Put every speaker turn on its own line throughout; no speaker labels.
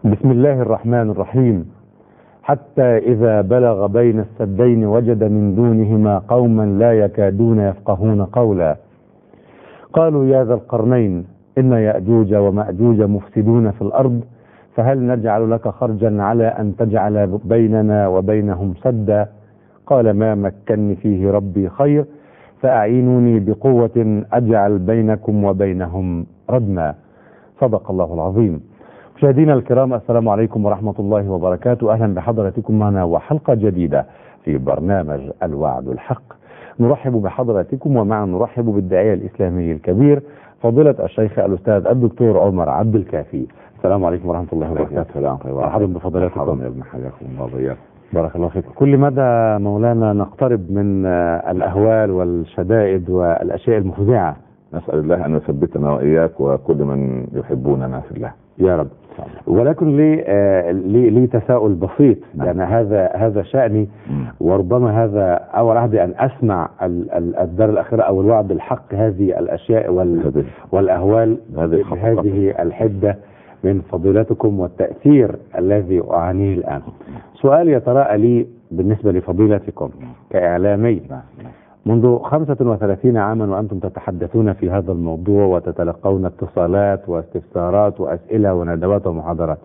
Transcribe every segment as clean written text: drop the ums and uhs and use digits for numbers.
بسم الله الرحمن الرحيم. حتى إذا بلغ بين السدين وجد من دونهما قوما لا يكادون يفقهون قولا قالوا يا ذا القرنين إن يأجوج ومأجوج مفسدون في الأرض فهل نجعل لك خرجا على أن تجعل بيننا وبينهم سدا قال ما مكني فيه ربي خير فأعينوني بقوة أجعل بينكم وبينهم ردما. صدق الله العظيم. مشاهدينا الكرام، السلام عليكم ورحمة الله وبركاته. أهلا بحضراتكم معنا وحلقة جديدة في برنامج الوعد الحق. نرحب بحضراتكم ومعا نرحب بالداعية الإسلامي الكبير فضيلة الشيخ الأستاذ الدكتور عمر عبد الكافي. السلام عليكم ورحمة الله وبركاته. مرحبا بفضيلتكم.
يا ابن حياكم الله وبياكم.
بارك الله فيكم. كل مدى مولانا نقترب من الأهوال والشدائد والأشياء المفزعة.
نسأل الله أن يثبتنا وإياك وكل من يحبوننا في الله
يا رب. ولكن لي تساؤل بسيط، يعني هذا شأني، وربما هذا أول عهد أن أسمع الدار الأخيرة أو الوعد الحق هذه الأشياء والأهوال بهذه الحدة من فضيلتكم والتأثير الذي أعانيه الآن. سؤال يتراءى لي بالنسبة لفضيلتكم كإعلامي منذ 35 عاما وأنتم تتحدثون في هذا الموضوع وتتلقون اتصالات واستفسارات وأسئلة وندوات ومحاضرات،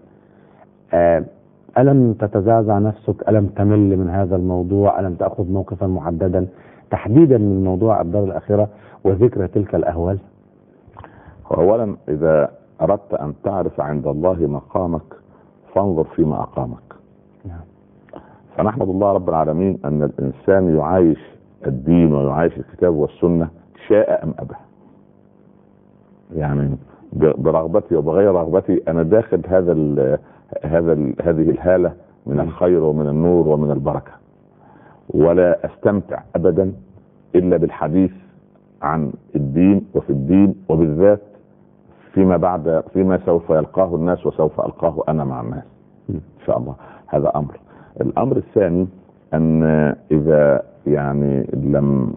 ألم تتزعزع نفسك؟ ألم تمل من هذا الموضوع؟ ألم تأخذ موقفا محددا تحديدا من موضوع الدار الأخيرة وذكر تلك الأهوال؟
أولا إذا أردت أن تعرف عند الله مقامك فانظر فيما أقامك. فنحمد الله رب العالمين أن الإنسان يعايش الدين ويعايش الكتاب والسنة شاء أم أبى، يعني برغبتي وبغير رغبتي أنا داخل هذه الهالة من الخير ومن النور ومن البركة، ولا أستمتع أبدا إلا بالحديث عن الدين وفي الدين، وبالذات فيما سوف يلقاه الناس وسوف ألقاه أنا مع الناس إن شاء الله. هذا أمر. الأمر الثاني أن إذا لم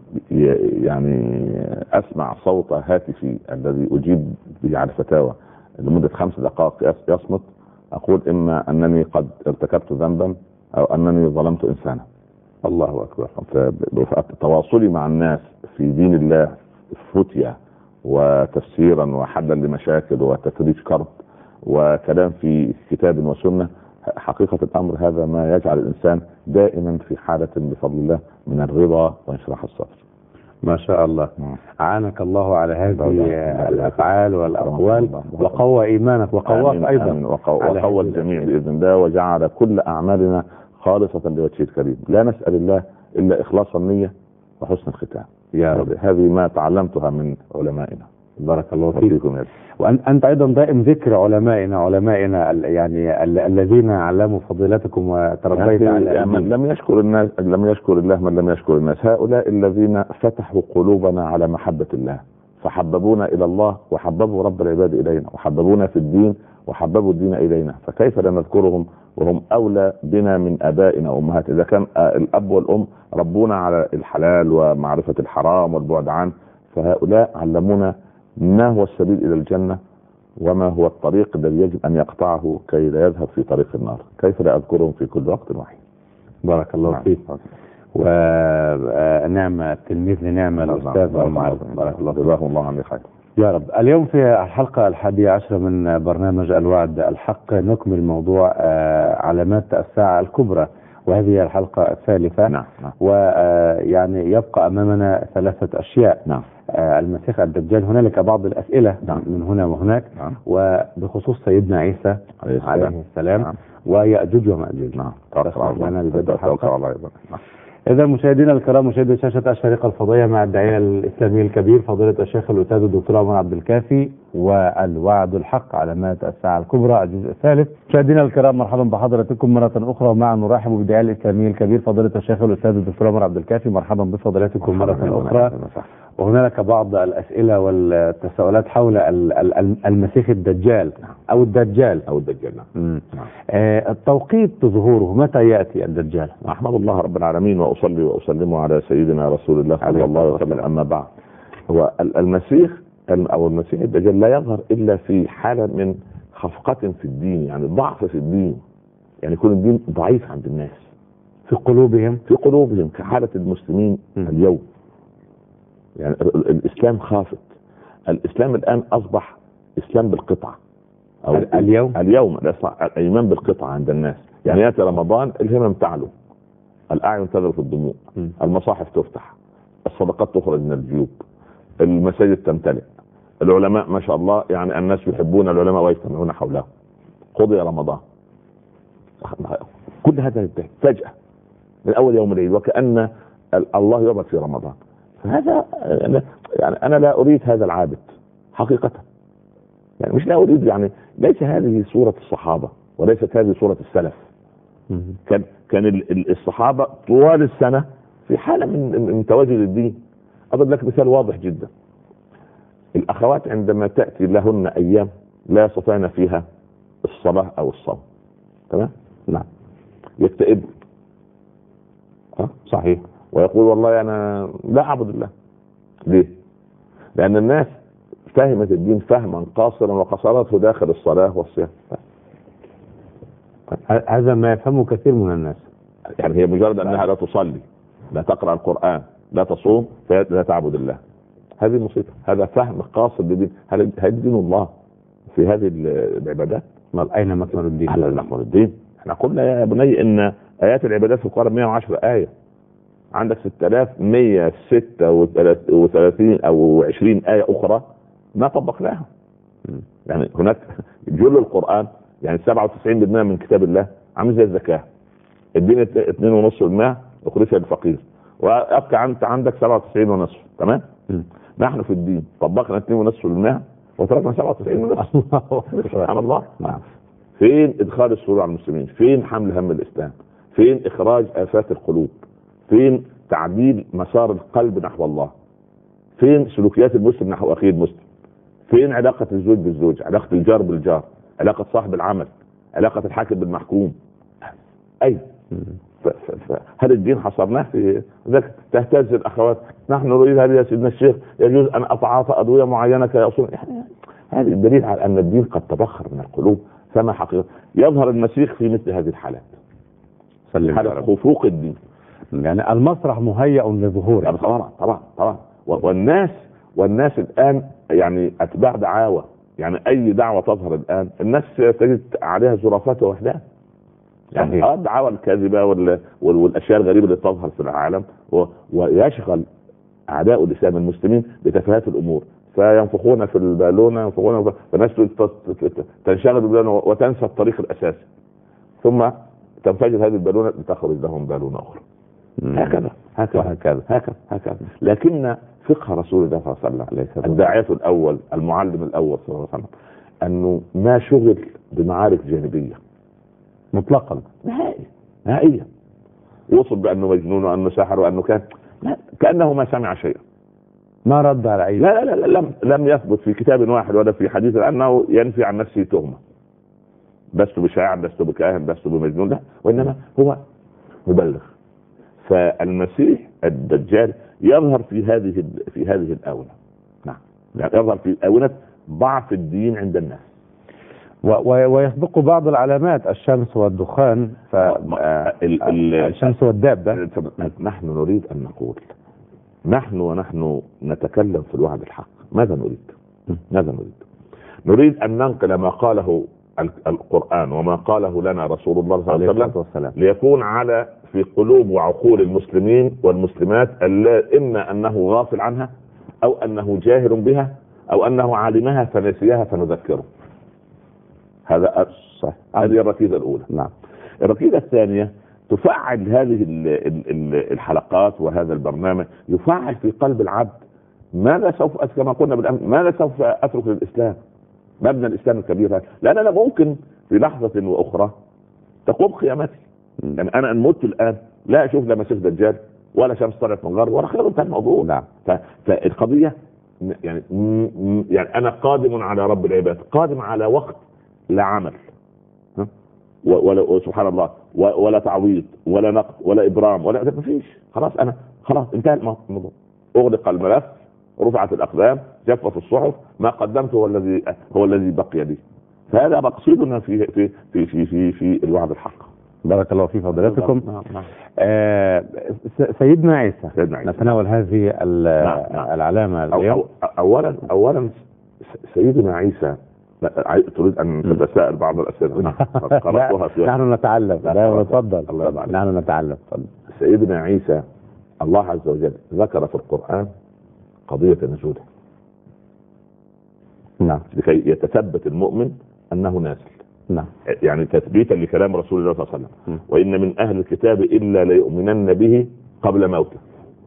أسمع صوت هاتفي الذي أجيب به على الفتاوى لمدة 5 دقائق يصمت، أقول إما أنني قد ارتكبت ذنبا أو أنني ظلمت إنسانا. الله أكبر. تواصلي مع الناس في دين الله فتية وتفسيرا وحلا لمشاكل وتفريج كرب وكلام في كتاب وسنة، حقيقة الأمر هذا ما يجعل الإنسان دائما في حالة بفضل الله من الرضا وانشراح الصدر.
ما شاء الله. عانك الله على هذه الأفعال والأقوال وقوى إيمانك وقواك أيضا
وقوى الجميع بإذن الله، وجعل كل أعمالنا خالصة لوجهه الكريم. لا نسأل الله إلا إخلاص النية وحسن الختام يا رب. هذه ما تعلمتها من علمائنا.
بارك الله فيكم. وأنت أيضا دائم ذكر علمائنا يعني الذين علموا فضيلتكم وتربيت على
من لم يشكر الناس لم يشكر الله. من لم يشكر الناس هؤلاء الذين فتحوا قلوبنا على محبة الله، فحببونا إلى الله وحببوا رب العباد إلينا، وحببونا في الدين وحببوا الدين إلينا، فكيف لا نذكرهم وهم أولى بنا من آبائنا وأمهاتنا؟ إذا كان الأب والأم ربونا على الحلال ومعرفة الحرام والبعد عنه، فهؤلاء علمونا ما هو السبيل إلى الجنة وما هو الطريق الذي يجب أن يقطعه كي لا يذهب في طريق النار. كيف لا أذكرهم في كل وقت وحين؟
بارك الله فيك. ونعم التلميذ نعم الأستاذ والمعلم.
بارك الله فيك. الله عني خير
يا رب. اليوم في الحلقة 11 من برنامج الوعد الحق نكمل موضوع علامات الساعة الكبرى، وهذه الحلقة الثالثة.
نعم.
ويعني يبقى أمامنا 3 أشياء.
نعم.
المسيح الدجال. هنالك بعض الأسئلة من هنا وهناك. وبخصوص سيدنا عيسى عليه السلام. ويأجوج ومأجوج. إذا مشاهدينا الكرام، مشاهدي شاشة الشريقة الفضائية، مع الداعية الإسلامي الكبير فضيلة الشيخ الأستاذ الدكتور عمر عبد الكافي والوعد الحق علامات الساعة الكبرى الجزء الثالث. مشاهدينا الكرام، مرحبا بحضراتكم مرة أخرى، ومعا نرحب بالداعية الإسلامي الكبير فضيلة الشيخ الأستاذ الدكتور عمر عبد الكافي. مرحبا بفضيلتكم مرة أخرى. وهنالك بعض الأسئلة والتساؤلات حول المسيح الدجال أو الدجال. التوقيت ظهوره متى يأتي الدجال؟
أحمد الله رب العالمين وأصلي وأسلم على سيدنا رسول الله صلى الله عليه وسلم. أما بعد، هو المسيح أو المسيح الدجال لا يظهر إلا في حالة من خفقة في الدين، يعني ضعف في الدين، يعني يكون الدين ضعيف عند الناس
في قلوبهم،
في قلوبهم كحالة المسلمين اليوم. يعني الإسلام خافت. الإسلام الآن أصبح إسلام بالقطعة، أو اليوم الإيمان بالقطعة عند الناس. يعني يأتي رمضان الهمم تعلو، الأعين تذرف الدموع، المصاحف تفتح، الصدقات تخرج من الجيوب، المساجد تمتلئ، العلماء ما شاء الله، يعني الناس يحبون العلماء ويجتمعون حولهم. قضي رمضان، كل هذا ينتهي فجأة من أول يوم العيد، وكأن الله يعبد في رمضان. هذا يعني أنا لا أريد هذا العابد حقيقة، يعني مش لا أريد، يعني ليس هذه صورة الصحابة وليست هذه صورة السلف. كان الصحابة طوال السنة في حالة من تواجد الدين. أضرب لك مثال واضح جدا. الأخوات عندما تأتي لهن أيام لا يستطيعن فيها الصلاة أو الصوم، تمام؟ نعم. يكتئب، صحيح، ويقول والله أنا لا أعبد الله. ليه؟ لأن الناس فهمت الدين فهما قاصرا وقصرته داخل الصلاة والصيام.
هذا ما يفهمه كثير من الناس.
يعني هي مجرد أنها لا تصلي، لا تقرأ القرآن، لا تصوم، فلا تعبد الله. هذه المصيبة، هذا فهم قاصر للدين. هل دين الله في هذه العبادات؟
أين مكمن الدين؟
على مكمن الدين. احنا قلنا يا بني ان آيات العبادات في القرآن 110 آية، عندك 6136 أو 20 آية أخرى ما طبقناها. يعني هناك جل القرآن، يعني 97% من كتاب الله عامل زي الزكاة، الدين 2.5% أخرجها للفقير، وأبقى أنت عندك 97.5. تمام؟ نحن في الدين طبقنا 2.5% وتركنا 97.5. سبحان الله. فين إدخال السرور على المسلمين؟ فين حمل هم الإسلام؟ فين إخراج آفات القلوب؟ فين تعديل مسار القلب نحو الله؟ فين سلوكيات المسلم نحو أخيه المسلم؟ فين علاقة الزوج بالزوج؟ علاقة الجار بالجار؟ علاقة صاحب العمل؟ علاقة الحاكم بالمحكوم؟ أي هل الدين حصرناه في ذلك؟ تهتز الأخوات، نحن نريد هذه يا سيدنا الشيخ، يجوز أن أتعاطى أدوية معينة كيصون. يعني هذا الدليل على أن الدين قد تبخر من القلوب. فما حقيقة يظهر المسيح في مثل هذه الحالات، حالة خفوق الدين.
يعني المسرح مهيأ لظهوره.
طبعا. والناس الآن يعني أتباع دعاوى. يعني أي دعوة تظهر الآن الناس تجد عليها زرافات ووحدات. يعني الدعاوى الكاذبة والأشياء الغريبة اللي تظهر في العالم، ويشغل أعداء الإسلام المسلمين بتفاهات الأمور، فينفخون في البالونة، فالناس تنشغل بالبالونة وتنسى الطريق الأساسي، ثم تنفجر هذه البالونة لتخرج لهم بالونة أخرى. هكذا. لكن فقه رسول الله صلى الله عليه وسلم، الداعية الأول، المعلم الأول صلى الله عليه وسلم، أنه ما شغل بمعارك جانبية
مطلقا
نهائيا. وصل بأنه مجنون وأنه ساحر وأنه كأنه ما سمع شيئا،
ما رد على أي.
لا لم يثبت في كتاب واحد ولا في حديث أنه ينفي عن نفسه تهمة، لست بشاعر، لست بكاهن، لست بمجنون، لا، وإنما هو مبلغ. فالمسيح الدجال يظهر في هذه الآونة. نعم، يعني يظهر في آونة ضعف الدين عند الناس،
ويسبق بعض العلامات، الشمس والدخان، الشمس والدابة.
نحن نريد أن نقول، ونحن نتكلم في الوعد الحق، ماذا نريد؟ نريد أن ننقل ما قاله القرآن وما قاله لنا رسول الله صلى الله عليه وسلم، ليكون في قلوب وعقول المسلمين والمسلمات إما أنه غافل عنها، أو أنه جاهل بها، أو أنه عالمها فنسيها فنذكره. هذه الركيزة الأولى. نعم. الركيزة الثانية، تفعل هذه الحلقات وهذا البرنامج يفعل في قلب العبد ماذا سوف، كما قلنا بالأمس، ماذا سوف أترك للإسلام؟ مبنى الإسلام الكبير هذا، لأن أنا ممكن في لحظة وأخرى تقوم قيامتي. يعني أنا أن مت الآن لا أشوف لا مسيح دجال ولا شمس طلعت من الغرب ولا خير انتهى الموضوع. نعم. فالقضية يعني أنا قادم على رب العباد، قادم على وقت لا عمل، ولا سبحان الله، ولا تعويض ولا نقد ولا إبرام ولا مفيش. خلاص انتهى الموضوع، أغلق الملف، رفعت الأقلام، جفت الصحف، ما قدمته هو الذي بقي لي. فهذا مقصودنا في الوعد الحق.
بارك الله في فضيلتكم. سيدنا عيسى نتناول هذه العلامة اليوم.
أولا سيدنا عيسى، تريد أن تتساءل بعض الأسئلة؟
قرأتها في نحن نتعلم. تفضل. نحن نتعلم.
سيدنا عيسى الله عز وجل ذكر في القرآن قضية نزوله.
نعم.
لكي يتثبت المؤمن أنه نازل.
نعم.
يعني تثبيتا لكلام رسول الله صلى الله عليه وسلم. وإن من أهل الكتاب إلا ليؤمنن به قبل موته.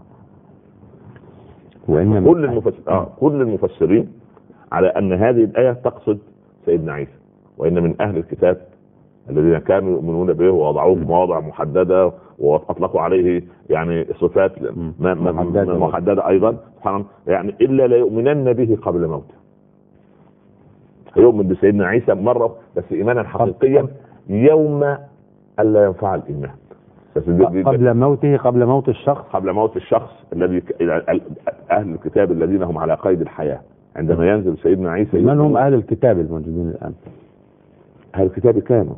وإن كل المفسرين على أن هذه الآية تقصد سيدنا عيسى. وإن من أهل الكتاب الذين كانوا يؤمنون به ووضعوه في مواضع محددة وأطلقوا عليه يعني صفات محددة أيضا، يعني إلا ليؤمنن به قبل موته. يؤمن بسيدنا عيسى مرة بس إيمانا حقيقيا يوم ألا ينفع الإيمان.
قبل موته، قبل موت الشخص،
قبل موت الشخص الذي أهل الكتاب الذين هم على قيد الحياة عندما ينزل سيدنا عيسى.
من هم أهل الكتاب الموجودين الآن؟
أهل الكتاب كانوا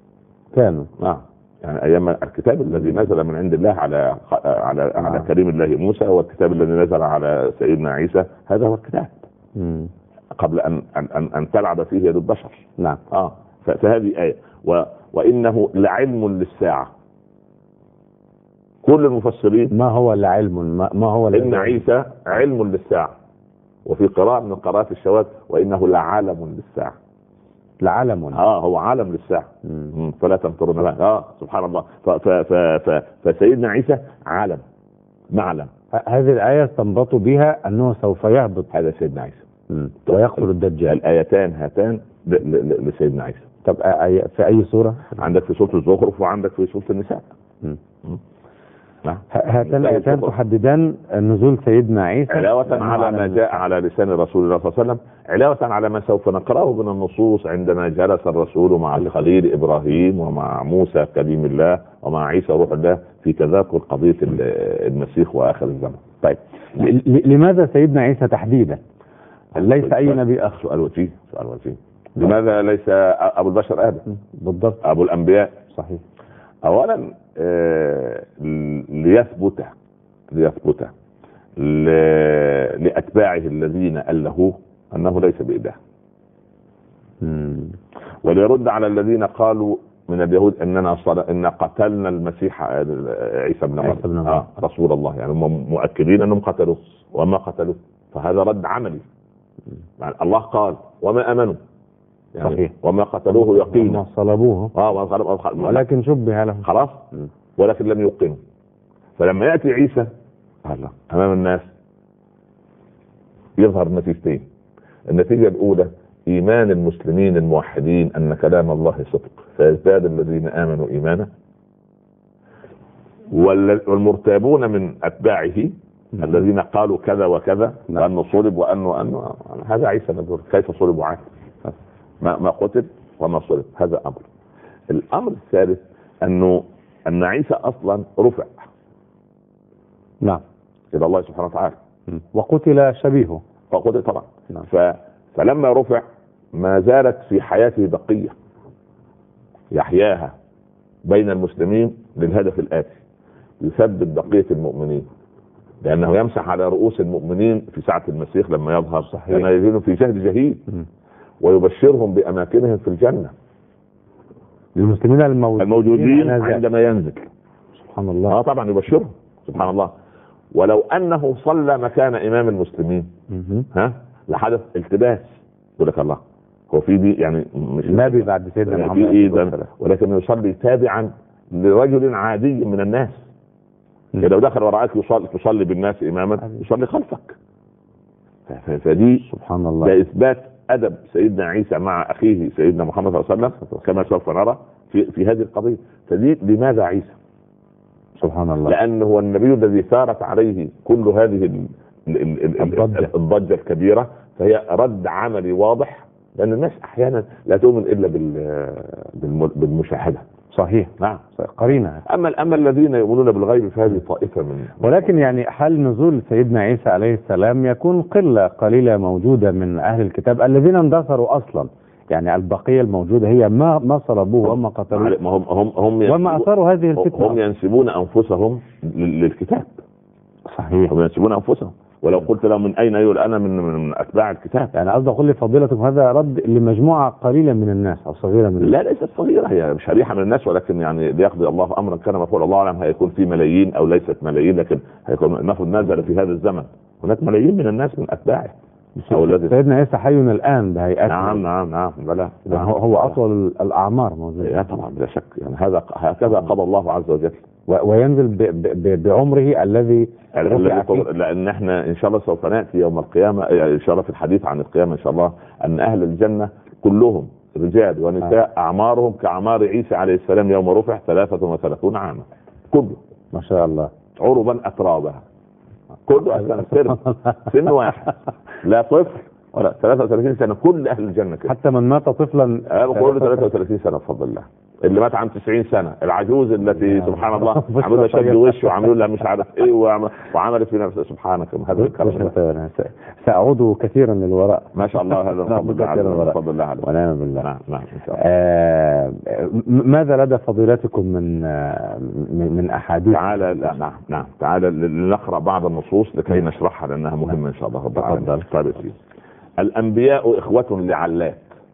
يعني أيام الكتاب الذي نزل من عند الله على كريم الله موسى، والكتاب الذي نزل على سيدنا عيسى هذا هو الكتاب قبل أن تلعب فيه يد البشر.
نعم.
فهذه آية. وإنه لعلم للساعة. كل المفسرين
ما هو العلم؟ ما هو
إن عيسى علم للساعة. وفي قراءة من قراءات الشواذ وإنه لعالم للساعة.
لعالم
هو عالم للساعة. فلا تمترون بها. سبحان الله. فسيدنا عيسى عالم معلم.
هذه الآية استنبطوا بها أنه سوف يهبط
هذا سيدنا عيسى
ويقتل الدجال.
الآيتان هاتان لسيدنا عيسى.
طب في أي سورة؟
عندك في سورة الزخرف وعندك في سورة النساء.
هاتان الآيتان تحددان نزول سيدنا عيسى
علاوة على ما جاء على لسان رسول الله صلى الله عليه وسلم، علاوة على ما سوف نقرأه من النصوص عندما جلس الرسول مع الخليل إبراهيم ومع موسى كليم الله ومع عيسى روح الله في تذاكر قضية المسيح وآخر الزمن.
طيب لماذا سيدنا عيسى تحديدا؟ ليس أي نبي آخر.
سؤال وجيه. لماذا ليس أبو البشر آدم؟
بالضبط.
أبو الأنبياء.
صحيح.
أولا ليثبت لأتباعه الذين ألهوه أنه ليس بإله، وليرد على الذين قالوا من اليهود إن قتلنا المسيح عيسى بن مريم رسول الله، يعني هم مؤكدين أنهم قتلوه وما قتلوه. فهذا رد عملي. يعني الله قال وما أمنوا، يعني صحيح. وما قتلوه يقينا،
وما صلبوه ولكن شبه لهم.
خلاص. ولكن لم يوقنوا. فلما يأتي عيسى أمام الناس يظهر نتيجتين. النتيجة الأولى إيمان المسلمين الموحدين أن كلام الله صدق فيزداد الذين آمنوا إيمانا، والمرتابون من أتباعه الذين قالوا كذا وكذا وأنه صلب وأنه هذا عيسى نزول. كيف صلب وعاد؟ ما قتل وما صلب. هذا أمر. الأمر الثالث أن عيسى أصلا رفع إلى الله سبحانه وتعالى
وقتل شبيهه.
وقتل طبعا. فلما رفع ما زالت في حياته بقية يحياها بين المسلمين للهدف الآتي: يثبت بقية المؤمنين، لأنه يمسح على رؤوس المؤمنين في ساعة المسيح لما يظهر. لأنه يزيدون في شهد جهيد ويبشرهم بأماكنهم في الجنة
للمسلمين
الموجودين عندما ينزل.
سبحان الله.
طبعا يبشرهم. سبحان الله. ولو أنه صلى مكان إمام المسلمين لحدث التباس. يقول لك الله هو في دي يعني مش
نبي بعد سيدنا محمد،
ولكن يصلي تابعا لرجل عادي من الناس. لو دخل وراءك تصلي بالناس إماما يصلي خلفك. فدي
سبحان الله
ده إثبات أدب سيدنا عيسى مع أخيه سيدنا محمد صلى الله عليه وسلم كما سوف نرى في هذه القضية. فدي لماذا عيسى؟
سبحان الله.
لأنه هو النبي الذي ثارت عليه كل هذه الضجة الكبيرة. فهي رد عملي واضح، لأن الناس أحيانا لا تؤمن إلا بالمشاهدة.
صحيح.
نعم.
قرينة.
أما الذين يؤمنون بالغيب فهذه طائفة من.
ولكن يعني هل نزول سيدنا عيسى عليه السلام يكون قلة قليلة موجودة من أهل الكتاب الذين اندثروا أصلا يعني البقية الموجودة هي ما صلبوه وما قتلوه
ما هم
وما أثاروا هذه
هم
الفتنة.
ينسبون أنفسهم للكتاب.
صحيح.
هم ينسبون أنفسهم، ولو قلت لهم من أين يقول أنا من أتباع الكتاب.
يعني قصدي أقول لفضيلتكم هذا رد لمجموعة قليلة من الناس أو صغيرة من الناس.
لا ليست صغيرة، هي شريحة من الناس، ولكن يعني ليقضي الله أمرا كان مفعولا. الله أعلم هيكون في ملايين أو ليست ملايين، لكن هيكون المفروض نزل في هذا الزمن هناك ملايين من الناس من أتباعه.
سيدنا عيسى حي الآن بهيئته.
نعم بلى.
هو أطول الأعمار موجود.
طبعا بلا شك، يعني هكذا قضى الله عز وجل.
وينزل بعمره الذي
لأن احنا إن شاء الله سوف نأتي يوم القيامة إن شاء الله في الحديث عن القيامة إن شاء الله، أن أهل الجنة كلهم رجال ونساء أعمارهم كأعمار عيسى عليه السلام يوم رفع 33 عاما، كله
ما شاء الله
عربا أترابا، كله أسنان سن واحد، لا طفل ولا 33 سنة، كل أهل الجنة كده.
حتى من مات طفلا
كله 33 سنة بفضل الله. اللي مات عن 90 سنة، العجوز التي سبحان الله عملوا شد وشه وعملوا لها مش عارف ايه وعملت في نفسها. سبحانك هذا الكلام.
سأعود كثيرا للوراء
ما شاء الله. هذا بفضل الله عليه.
ونعم بالله.
نعم ان شاء الله.
ماذا لدى فضيلتكم من احاديث؟
تعالى لنقرأ بعض النصوص لكي نشرحها لانها مهمة ان شاء الله رب العالمين. الانبياء اخوة لعلات.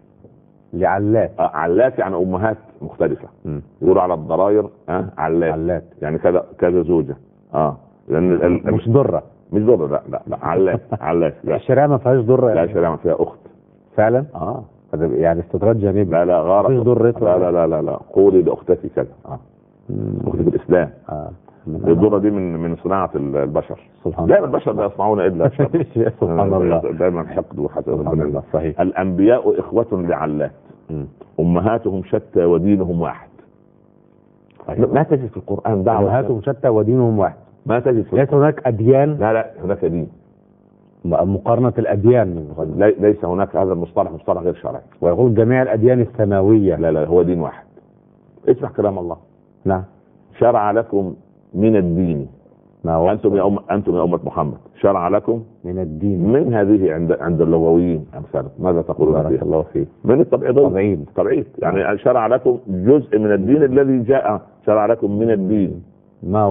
علات يعني امهات مختلفة. يقولوا على الضراير علات يعني كذا زوجة. لان
مش ضرة.
لا علات. لا
الشريعة ما فيهاش ضرة.
لا الشريعة فيها اخت
فعلا. يعني استطراد جانبي.
لا غارة.
مش ضرته.
لا قولي لاختك كذا. اختك الاسلام. الضرة دي من صناعة البشر. دائما البشر لا يصنعون الا
سبحان الله.
دائما حقد وحسد.
سبحان الله. صحيح.
الانبياء اخوة لعلات امهاتهم شتى ودينهم واحد. ما تجد في القرآن دعوة
امهاتهم شتى ودينهم واحد.
ما تجد في
ليس هناك اديان.
لا هناك دين.
مقارنة الاديان
ليس هناك هذا المصطلح مصطلح غير شرعي.
ويقول جميع الاديان السماوية.
لا هو دين واحد. اسمع كلام الله.
نعم.
شرع لكم من الدين انتم يا أمة محمد، شرع لكم
من الدين.
من هذه عند اللغويين امثال ماذا تقولون؟
بارك الله فيك.
من التبعيض يعني شرع لكم جزء من الدين الذي جاء. شرع لكم من الدين ما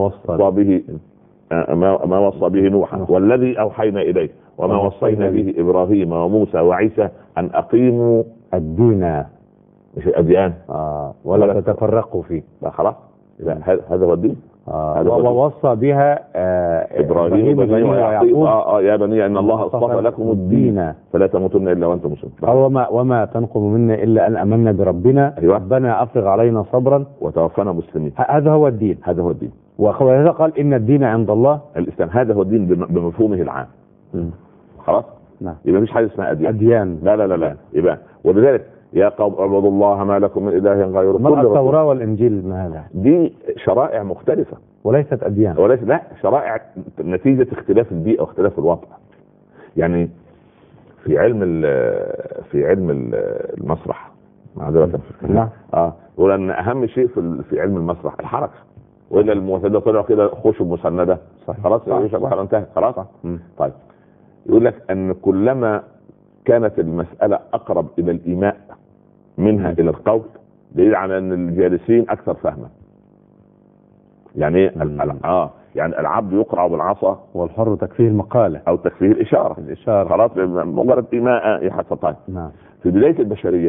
وصى به نوحا والذي اوحينا اليه وما وصينا به ابراهيم وموسى وعيسى ان اقيموا
الدين
مش الاديان
ولا تتفرقوا فيه.
خلاص هذا هو الدين.
ووصى بها
ابراهيم ويعقوب يا بني ان الله اصطفى لكم الدين فلا تموتن الا وانتم مسلمون.
وما تنقم منا الا ان امنا بربنا. ربنا افرغ علينا صبرا
وتوفنا مسلمين.
هذا هو الدين. وهذا قال ان الدين عند الله
الاسلام. هذا هو الدين بمفهومه العام. خلاص.
نعم.
يبقى مفيش حاجه اسمها اديان.
لا.
يبقى ولذلك يا قوم اعبدوا الله ما لكم من اله غيره.
ما التوراة والانجيل ما هذا؟
دي شرائع مختلفة وليست
اديان.
لا شرائع نتيجة اختلاف البيئة واختلاف الوضع. يعني في علم المسرح معذرة.
نعم.
يقول ان اهم شيء في علم المسرح الحركة، والا المعتدى طلعوا كده خشب مسندة خلاص انتهت خلاص. طيب يقول لك ان كلما كانت المسألة اقرب الى الايماء منها الى القول دليل على ان الجالسين اكثر فهما. يعني يعني العبد يقرع بالعصا
والحر تكفيه المقالة
او تكفيه الاشارة خلاص مجرد ايماء يحصل. طيب في بداية البشرية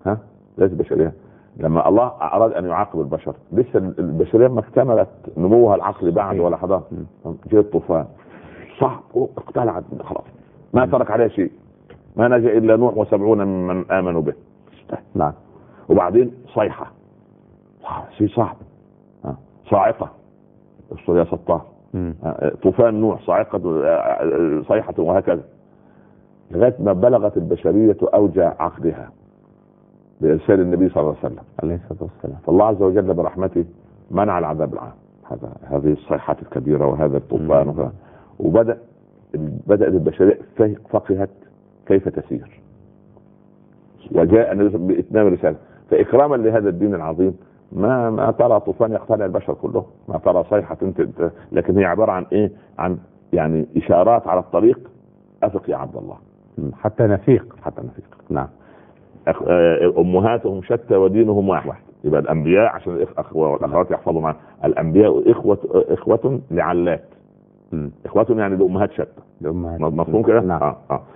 لما الله اراد ان يعاقب البشر لسه البشرية ما اكتملت نموها العقلي بعد ولا حضاره. جاء الطوفان صح اقتلعت خلاص ما ترك عليه شيء، ما نجا الا نوح و70 من امنوا به.
نعم.
وبعدين صيحة شيء صعب صاعقة يا ستار طوفان نوح صاعقة صيحة وهكذا لغاية ما بلغت البشرية أوجع عقدها بإرسال النبي صلى الله عليه وسلم
عليه الصلاة والسلام.
فالله عز وجل برحمته منع العذاب العام هذه الصيحات الكبيرة وهذا الطوفان وبدأت البشرية فقهت كيف تسير وجاء بإتمام الرسالة. فإكراما لهذا الدين العظيم ما ترى طوفان يقتلع البشر كلهم، ما ترى صيحة لكن هي عبارة عن ايه؟ عن يعني اشارات على الطريق. افق يا عبد الله
حتى نفيق.
نعم. امهاتهم شتى ودينهم واحد. يبقى الانبياء عشان الاخوه والاخوات يحفظوا معنا، الانبياء اخوه لعلات. اخواتهم يعني الامهات شتى. مفهوم كده؟
نعم.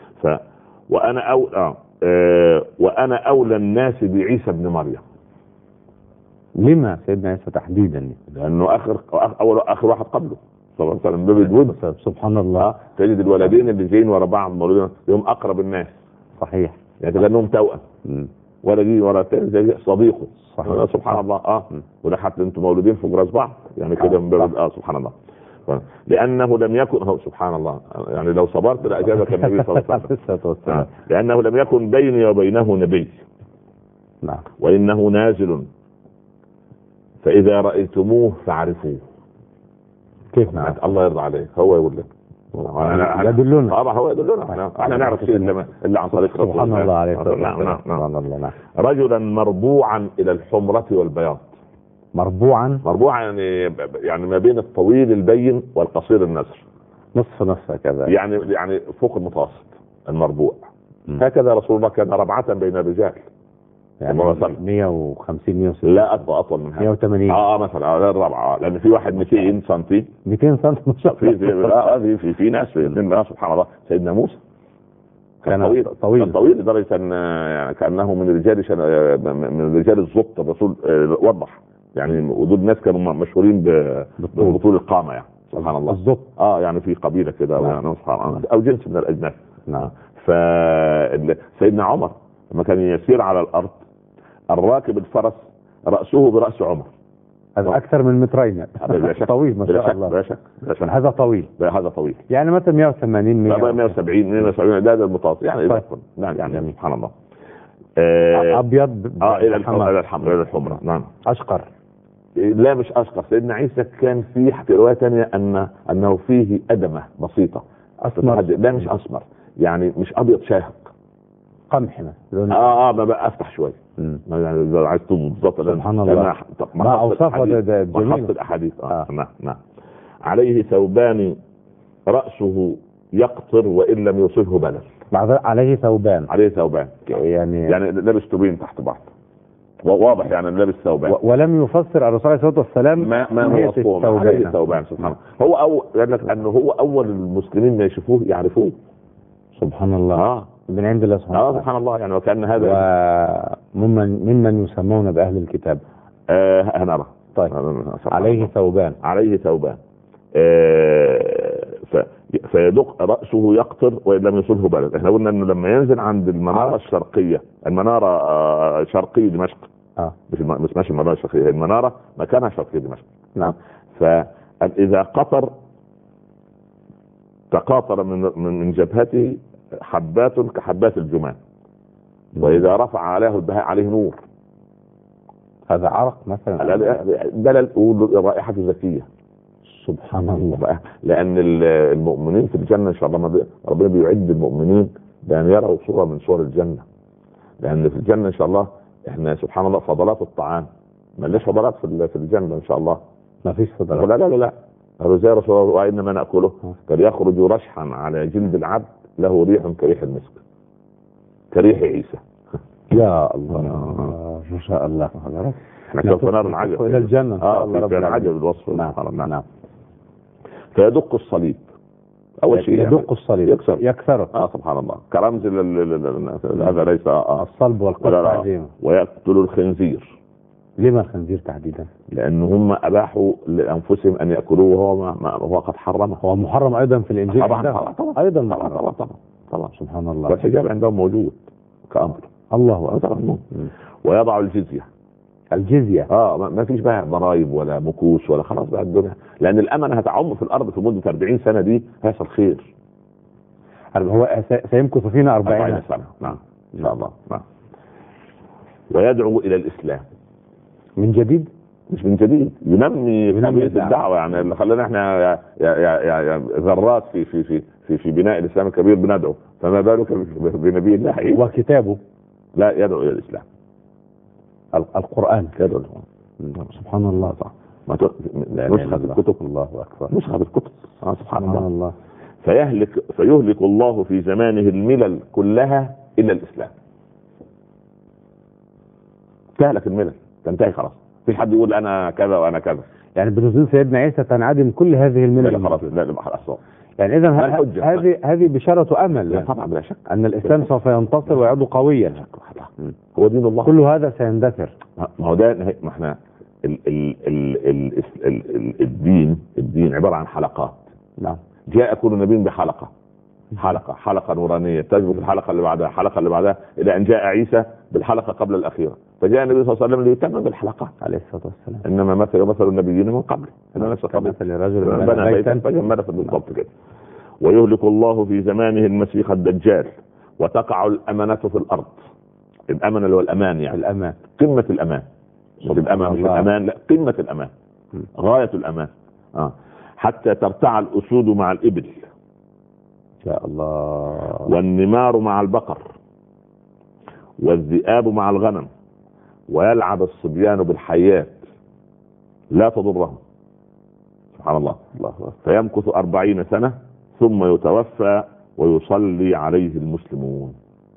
وانا اولى الناس بعيسى ابن مريم.
لما سيدنا عيسى تحديدا؟
لانه اخر واحد قبله صلى الله عليه وسلم. بيدود
سبحان الله.
تجد الولدين اللي جايين ورا بعض مولودين هم اقرب الناس.
صحيح.
يعني كانهم توأم، ولدي ورا الثاني زي صديقه.
صحيح.
سبحان الله. وده حتى انتم مولودين في جراس بعض يعني كده من باب سبحان الله. لانه لم يكن سبحان الله، يعني لو صبرت لاجابك النبي صلى الله عليه وسلم. لانه لم يكن بيني وبينه نبي.
نعم.
وانه نازل فاذا رايتموه فاعرفوه.
كيف نعم؟
الله يرضى عليك، هو يقول لك
يدلنا.
طبعا هو يدلنا. احنا نعرف شيء الا عن طريق رسول الله.
سبحان الله عليه.
نعم. رجلا مربوعا الى الحمرة والبياض. مربوعا يعني ما بين الطويل البين والقصير النسر،
نصف كذا،
يعني فوق المتوسط المربوع. هكذا رسول الله كان ربعة بين الرجال،
يعني 150 160
لا اطول من هذا،
180
مثلا الرابعه، لان في واحد 200 سم
200 سم
في ناس سبحان الله. سيدنا موسى
كان
طويل لدرجه ان يعني كانه من رجال الزبط. الرسول وضح يعني ودول ناس كانوا مشهورين بطول القامه يعني سبحان الله.
الزبط
يعني في قبيله كده يعني سبحان الله، او جنس من الاجناس.
نعم.
فسيدنا عمر لما كان يسير على الارض الراكب الفرس رأسه برأس عمر.
هذا أكثر من مترين. طويل ما شاء الله.
بلا شك.
هذا طويل. يعني مثلا 180
170 ده المتوسط يعني. طيب. يعني سبحان الله.
أبيض
إلى الحمراء. نعم.
أشقر.
لا مش أشقر. سيدنا عيسى كان في رواية ثانية أنه فيه أدمة بسيطة.
أسمر.
لا مش أسمر، يعني مش أبيض شاهق،
قمح مثلا.
ما بقى افتح شويه. يعني عايز بالظبط.
سبحان الله. ما اوصافه ده جميل.
الاحاديث. نعم. عليه ثوبان راسه يقطر وان لم يصبه بلل.
عليه ثوبان
يعني لابس ثوبين تحت بعض، واضح يعني لابس ثوبان.
ولم يفسر الرسول عليه الصلاه والسلام
ما هو عليه ثوبان. سبحان الله. هو قال لك انه هو اول المسلمين ما يشوفوه يعرفوه.
سبحان الله. من عند الله سبحانه وتعالى.
سبحان الله. يعني وكان هذا
ممن يسمون بأهل الكتاب.
هنرى.
طيب. عليه ثوبان.
فيدق رأسه يقطر وإن لم يصله بلد. احنا قلنا انه لما ينزل عند المنارة الشرقية، المنارة شرقية مش ماشي المنارة الشرقية، المنارة مكانها شرقية دمشق.
نعم.
فإذا قطر تقاطر من جبهته حبات كحبات الجمان، واذا رفع عليه نور.
هذا عرق مثلا،
بلل رائحة زكية.
سبحان الله.
لان المؤمنين في الجنة ان شاء الله ربنا بيعد المؤمنين بان يروا صورة من صور الجنة. لان في الجنة ان شاء الله احنا سبحان الله فضلات الطعام ما ليش فضلات في الجنة ان شاء الله.
ما فيش فضلات.
لا قالوا زي رسول الله وانما ناكله قد يخرج رشحا على جلد العبد له ريح كريح المسك كريح عيسى.
يا الله ما شاء الله.
احنا سوف نرى العجب
الى الجنه ان شاء الله.
رب العجب الوصف.
نعم.
فيدق الصليب اول شيء.
يدق الصليب يكسره.
سبحان الله. كرمز هذا ليس
الصلب والقطع.
ويقتل الخنزير.
لما الخنزير تحديدا؟
لان هم اباحوا لانفسهم ان ياكلوه وهو قد حرمه.
هو محرم ايضا في الانجيل.
طبعا
ايضا محرم. طبعا. سبحان الله.
والحجاب عندهم موجود كامر.
الله اكبر.
ويضع الجزيه. ما فيش بقى ضرائب ولا مكوس ولا خلاص بقى الدنيا، لان الامن هتعم في الارض في مده 40 سنه دي هيحصل خير.
هو سيمكث فينا 40
سنه. نعم ان شاء الله. نعم. ويدعو الى الاسلام
من جديد.
مش من جديد، ينمي الدعوه. يعني اللي خلانا احنا يا ذرات في بناء الاسلام الكبير بندعو، فما بالك بنبي الله
وكتابه.
لا يدعو الى الاسلام.
القرآن
يدعو.
سبحان الله.
نسخة الكتب.
الله اكبر.
نسخة الكتب. سبحان الله. فيهلك الله في زمانه الملل كلها الا الاسلام. تهلك الملل، تنتهي خلاص، مفيش حد يقول انا كذا وانا كذا.
يعني بنزول سيدنا عيسى تنعدم كل هذه الملل.
خلاص لا خلاص.
يعني اذا هذه بشارة امل.
لا طبعا بلا شك
ان الاسلام سوف ينتصر ويعود قويا.
هو دين الله.
كل هذا سيندثر.
ما هو ده، ما احنا الدين عبارة عن حلقات.
نعم.
جاء كل نبي بحلقة، حلقة نورانية تسبق الحلقة اللي بعدها، الحلقة اللي بعدها، إلى أن جاء عيسى بالحلقة قبل الأخيرة. فجاء النبي صلى الله عليه وسلم ليتمم بالحلقات
عليه الصلاة والسلام.
إنما مثل النبيين من قبل، إنما نفس
مثل الرجل
بنى بيتا فجمله بالضبط كده. ويهلك الله في زمانه المسيح الدجال، وتقع الأمانة في الأرض. الأمن اللي هو الأمان، يعني
الأمان،
قمة الأمان، مش الأمان، مش الأمان، لا قمة الأمان، غاية الأمان. حتى ترتع الأسود مع الإبل،
يا الله،
والنمار مع البقر، والذئاب مع الغنم، ويلعب الصبيان بالحيات لا تضرهم. سبحان الله. فيمكث 40 سنة ثم يتوفى ويصلي عليه المسلمون.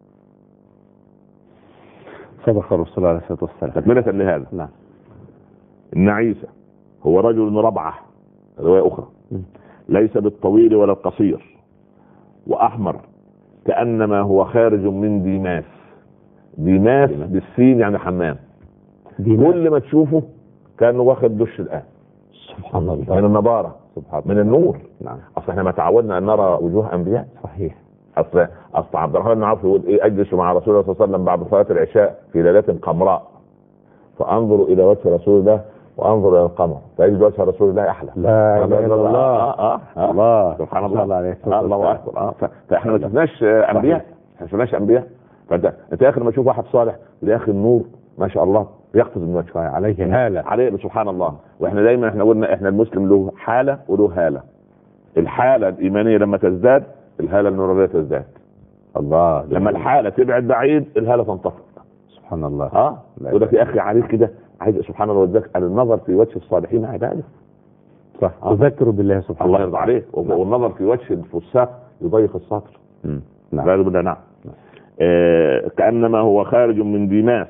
صدق الرسول عليه الصلاة والسلام.
تكملة لهذا،
نعم،
إن عيسى هو رجل ربعة، رواية أخرى، ليس بالطويل ولا القصير، وأحمر كأنما هو خارج من ديماس. ديماس بالسين يعني حمام. كل ما تشوفه كان واخد دش الآن.
سبحان الله،
من النضارة،
سبحان
من النور.
نعم.
أصل احنا ما تعودنا أن نرى وجوه أنبياء.
صحيح.
أصل عبد الرحمن بن عوف يقول إيه: أجلس مع رسول الله صلى الله عليه وسلم بعد صلاة العشاء في ليلة قمراء، فأنظر إلى وجه رسول الله وأنظر إلى القمر، فأجد وجه رسول الله أحلى.
لا إله إلا الله. الله
سبحان الله.
عليه
الله أكبر. فإحنا ما شفناش أنبياء، ما شفناش أنبياء. فأنت آخر ما تشوف واحد صالح يا أخي النور ما شاء الله يقفز من وجهه، عليه هالة، عليه سبحان الله. واحنا دايما احنا قلنا احنا المسلم له حالة وله هالة. الحالة الإيمانية لما تزداد الهالة النورانية تزداد. الله. لما الحالة تبعد بعيد الهالة تنطفئ. سبحان الله. يقول لك يا اخي عليك كده عايز سبحان الله وذاك النظر في وجه الصالحين عبادة.
صح. تذكروا بالله سبحانه
الله يرضى عليك. والنظر في وجه الفساق يضيق الصدر.
نعم.
لا بالله. نعم. كأنما هو خارج من ديماس،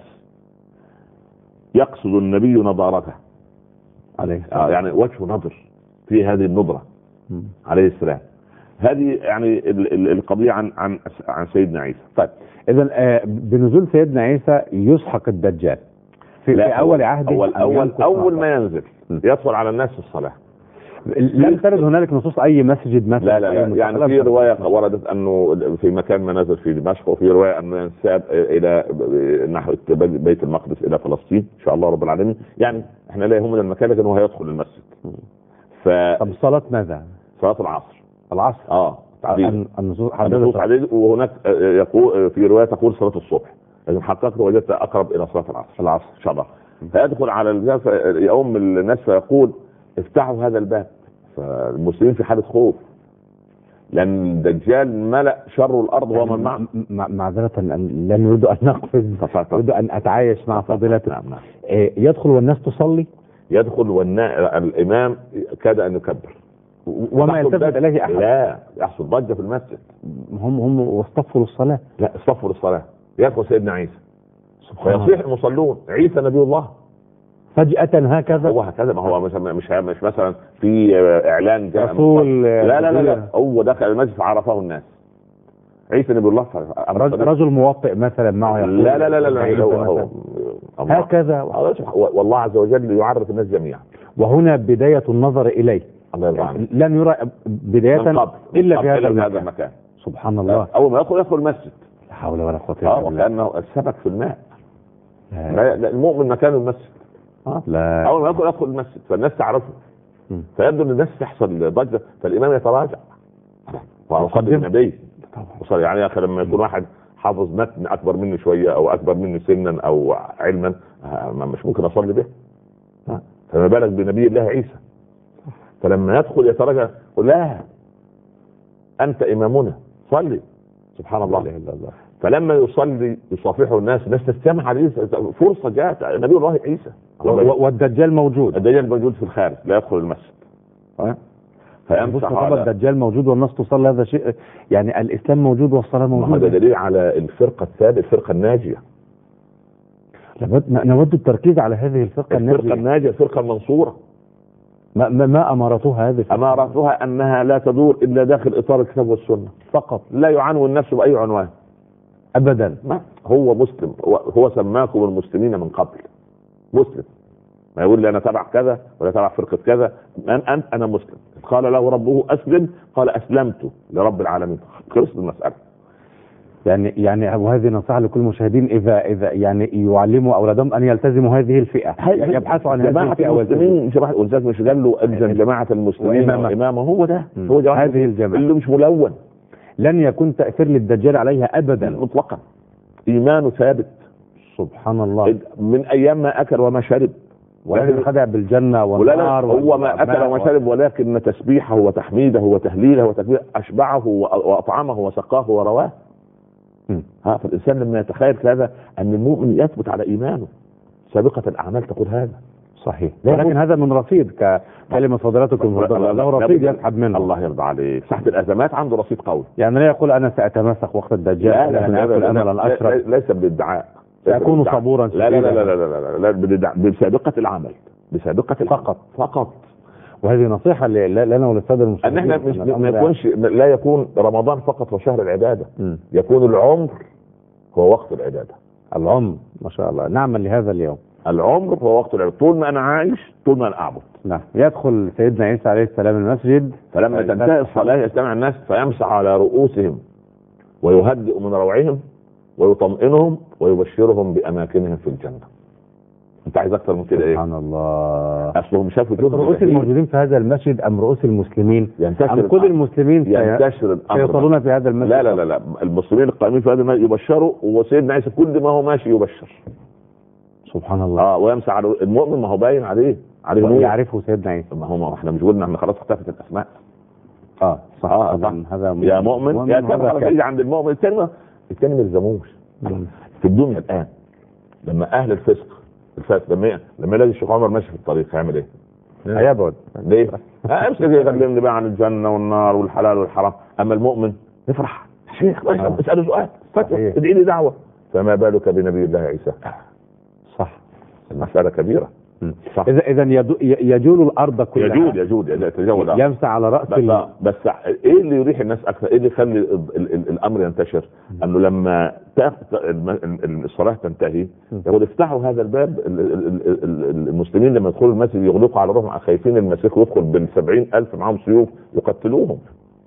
يقصد النبي نضارته عليه يعني وجهه نضر في هذه النضرة عليه السلام. هذه يعني القضية عن سيدنا عيسى.
طيب إذا بنزول سيدنا عيسى يسحق الدجال في أول عهد،
أول ما ينزل يدخل على الناس في الصلاة.
لم ترد هنالك نصوص أي مسجد مثلا؟
لا يعني في رواية وردت أنه في مكان ما نزل في دمشق، وفي رواية أنه ينساب إلى نحو بيت المقدس إلى فلسطين إن شاء الله رب العالمين. يعني إحنا لا يهمنا المكان، لكن هو هيدخل المسجد.
طب صلاة ماذا؟
صلاة العصر.
النصوص
حديث. وهناك يقول في رواية تقول صلاة الصبح، لكن حققت وجدت أقرب إلى صلاة العصر إن شاء الله. فيدخل على الباب يؤم الناس فيقول افتحوا هذا الباب. فالمسلمين في حالة خوف، لأن الدجال ملأ شر الأرض ومن معه.
معذرة لن يريد أن نقفز، يريد أن أتعايش مع فضيلته.
نعم.
يدخل والناس تصلي،
يدخل الإمام كاد أن يكبر
وما يلتفت إليه أحد.
لا يحصل ضجة في المسجد.
هم واصطفوا للصلاة.
لا اصطفوا للصلاة. يدخل سيدنا عيسى فيصيح المصلون عيسى نبي الله
فجأة هكذا.
هو هكذا، ما هو مش مثلا في اعلان جاء
رسول.
لا هو دخل المسجد فعرفه الناس عيسى نبي الله.
رجل موطئ مثلا معه يقول
لا هو
هكذا.
والله عز وجل يعرف الناس جميعا.
وهنا بداية النظر إليه.
الله يرضى عنه.
لن يرى بداية إلا في هذا
المكان.
سبحان الله.
أول ما يدخل المسجد
لا حول ولا قوة إلا بالله.
وكأنه السمك في الماء. المؤمن مكان المسجد.
لا.
أول ما يدخل المسجد فالناس تعرفه، فيبدو ان الناس تحصل ضجة، فالإمام يتراجع وقدم النبي. يعني يا أخي لما يكون واحد حافظ متن أكبر مني شوية أو أكبر مني سنا أو علما مش ممكن أصلي به، فما بالك بنبي الله عيسى. فلما يدخل يتراجع يقول لا أنت إمامنا صلي. سبحان الله. فلما يصلي يصافحه الناس تستمع عليه، فرصة جاءت نبي الله عيسى.
والدجال موجود.
الدجال موجود في الخارج لا يدخل المسجد.
فيمسح هذا الدجال موجود والناس تصلي، هذا شيء يعني الإسلام موجود والصلاة موجودة.
هذا دليل على الفرقة الثابتة، الفرقة الناجية.
نود التركيز على هذه الفرقة
الناجية، الفرقة المنصورة.
ما أمارتها هذه الفرقة؟
أمارتها أنها لا تدور إلا داخل إطار الكتاب والسنة فقط، لا يعنون النفس بأي عنوان
أبدا.
ما هو مسلم، هو سماكم المسلمين من قبل مسلم، ما يقول لي أنا تبع كذا ولا تبع فرقة كذا، أنت أنا مسلم. قال له ربه أسلم، قال أسلمت لرب العالمين، خلص المسألة.
يعني وهذه نصيحة لكل المشاهدين، إذا يعني يعلموا أولادهم أن يلتزموا هذه الفئة، يبحثوا عن هذه الفئة
والمسلمين. ولذلك مش قال له ألزم جماعة المسلمين وإمامه، هو ده هو
هذه الجماعة
اللي مش ملون.
لن يكون تأثير للدجال عليها أبدا
مطلقا، إيمانه ثابت
سبحان الله
من أيام ما أكل وما شرب،
ولكن خدع بالجنة والنار.
هو ما أكل وما شرب، ولكن تسبيحه وتحميده وتهليله وتكبيره أشبعه وأطعمه وسقاه ورواه. فالإنسان لما يتخيل هذا أن المؤمن يثبت على إيمانه، سابقة الأعمال تقول هذا
صحيح، ولكن هذا من رصيد ككلمة فضيلتكم، له رصيد يسحب منه.
الله يرضى عليك، تحت الأزمات عنده رصيد قوي،
يعني لا يقول أنا سأتمسك وقت الدجال،
لا ليس بالادعاء،
سأكون صبورا.
لا لا لا لا لا بسابقة العمل، بسابقة فقط.
وهذه نصيحة لنا وللسادة المسلمين،
ان احنا ما يكونش، لا يكون رمضان فقط وشهر العبادة، يكون العمر هو وقت العبادة.
العمر ما شاء الله، نعمل لهذا اليوم.
العمر هو وقت العبادة، طول ما انا عايش، طول ما انا اعبد.
نعم. يدخل سيدنا عيسى عليه السلام المسجد،
فلما تنتهي الصلاة يجتمع الناس فيمسح على رؤوسهم ويهدئ من روعهم ويطمئنهم ويبشرهم بأماكنهم في الجنة. انت عايز اكتر من كده ايه؟
سبحان الله.
اصلهم شافوا
رؤوس الموجودين في هذا المسجد ام رؤوس المسلمين؟
ينتشر
كل المسلمين
ينتشر الامر،
سيصلون في هذا المسجد.
لا المسلمين القائمين في هذا المسجد يبشروا، وسيدنا عيسى كل ما هو ماشي يبشر.
سبحان الله.
ويمسح على المؤمن، ما هو باين عليه نور،
يعرفه سيدنا عيسى.
ما احنا مش قلنا احنا خلاص اختفت الاسماء.
صح.
هذا يا مؤمن يا كافر. عند المؤمن الثاني ما يلزموش في الدنيا الان. لما اهل الفسق لما يلاقي الشيخ عمر ماشي في الطريق هيعمل ايه؟
هيبعد.
ليه؟ امسك يكلمني بقى عن الجنه والنار والحلال والحرام. اما المؤمن يفرح، شيخ اساله سؤال، ادعي لي دعوه. فما بالك بنبي الله عيسى؟
صح،
المساله كبيره.
اذا يجول الارض كلها،
يجود يتجول،
يمسح على راس
بس ايه اللي يريح الناس اكثر؟ ايه اللي يخلي الامر ينتشر؟ انه لما الصلاه تنتهي يقول افتحوا هذا الباب. المسلمين لما يدخلوا المسجد يغلقوا على روحهم، خايفين المسيح يدخل ب70,000 معهم سيوف يقتلوهم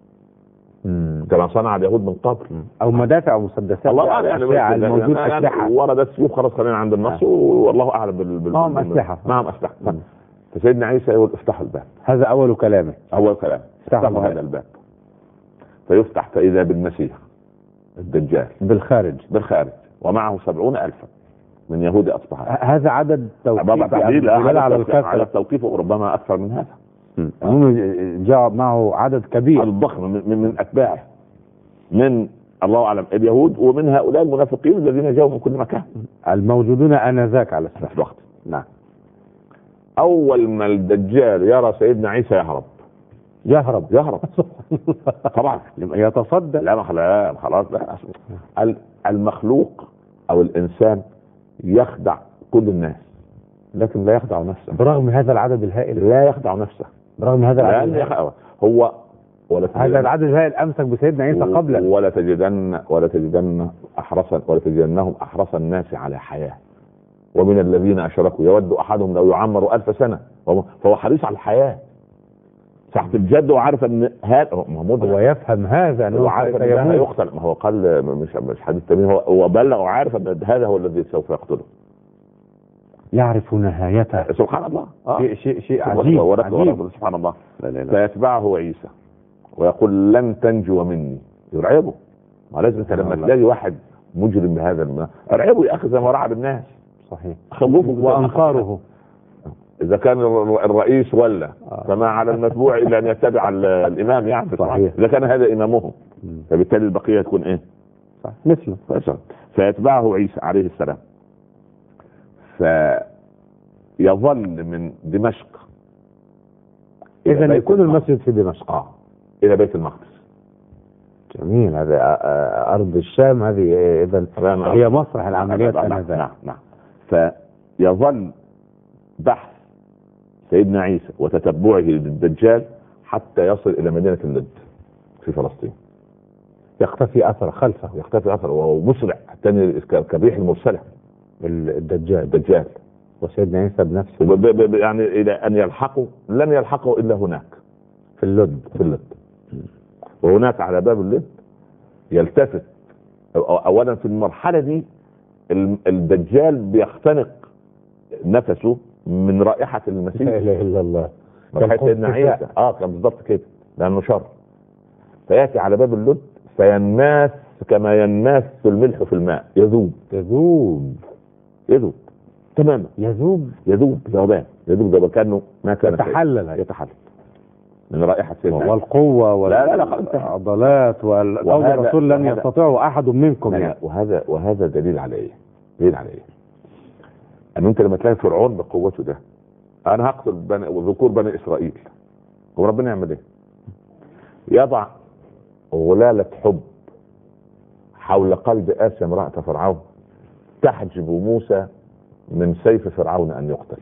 كما صنع اليهود من قبل،
او مدافع او مسدسات.
الله اعلم
يعني موجود اسلحه
وردت سيوف، خلاص خلينا عند النص، والله اعلم
معهم اسلحه.
فسيدنا عيسى يقول افتحوا الباب.
هذا اول كلامه،
افتحوا هذا الباب فيفتح، فاذا بالمسيح الدجال
بالخارج
ومعه 70,000 من يهود اصبحان.
هذا عدد توقيف
على التوقيف، وربما اكثر من هذا.
جاء معه عدد كبير
الضخم من اتباعه، من الله اعلم اليهود، ومن هؤلاء المنافقين الذين جاءوا من كل مكان
الموجودون انذاك على
الوقت. نعم. اول ما الدجال يرى سيدنا عيسى يهرب طبعا
يتصدى.
لا خلاص المخلوق او الانسان يخدع كل الناس، لكن لا يخدع نفسه.
برغم هذا العدد الهائل
لا يخدع نفسه،
برغم هذا العدد الهائل.
هو
هذا العدد الهائل امسك بسيدنا عيسى قبلا.
ولا تجدنهم احرص الناس على حياه، ومن الذين اشركوا يود احدهم لو يعمر 1000 سنه، فهو حريص على الحياه تحت الجد، وعارف ان هذا
هو يفهم هذا
انه عارف ان هذا يقتل. ما هو قال مش حديث تميم، هو بلغ وعارف ان هذا هو الذي سوف يقتله،
يعرف نهايته.
سبحان الله.
شيء عجيب.
سبحان الله. فيتبعه عيسى ويقول لن تنجو مني، يرعبه. ما لازم انت لما تلاقي واحد مجرم بهذا ارعبه يا اخي، زي ما رعب الناس.
صحيح.
خوفه
وانصاره.
اذا كان الرئيس ولا فما على المتبوع الا ان يتبع الامام، يعني
صحيح.
اذا كان هذا امامهم فبالتالي البقيه تكون ايه؟
صح. مثله.
فيتبعه عيسى عليه السلام، فيظل من دمشق،
اذا يكون المسجد في دمشق
الى بيت المقدس.
جميل. هذا ارض الشام، هذه اذا هي مسرح العمليات.
نعم. فيظل بحث سيدنا عيسى وتتبعه للدجال حتى يصل الى مدينة اللد في فلسطين.
يختفي اثر خلفه،
يختفي اثر وهو مسرع الثاني كالريح المرسله الدجال
وسيدنا عيسى بنفسه
يعني الى ان يلحقوا لن يلحقوا الا هناك في اللد. وهناك على باب اللد يلتفت اولا في المرحله دي الدجال بيختنق نفسه من رائحه المسيح.
لا اله الا الله.
رائحه سيدنا عيسى كان بالضبط كده لانه شر. فياتي على باب اللد فيناس كما يناس في الملح في الماء، يذوب تماما، يذوب ذوبان كانه ما كان
يتحلل
من رائحه سيدنا
والقوه والعضلات والقول الرسول لن يستطيعه احد منكم يعني.
وهذا دليل على ايه؟ ان انت لما تلاقي فرعون بقوته ده انا هقتل ذكور بني اسرائيل، هو ربنا يعمل ايه؟ يضع غلالة حب حول قلب آسيا امرأة فرعون تحجب موسى من سيف فرعون ان يقتل،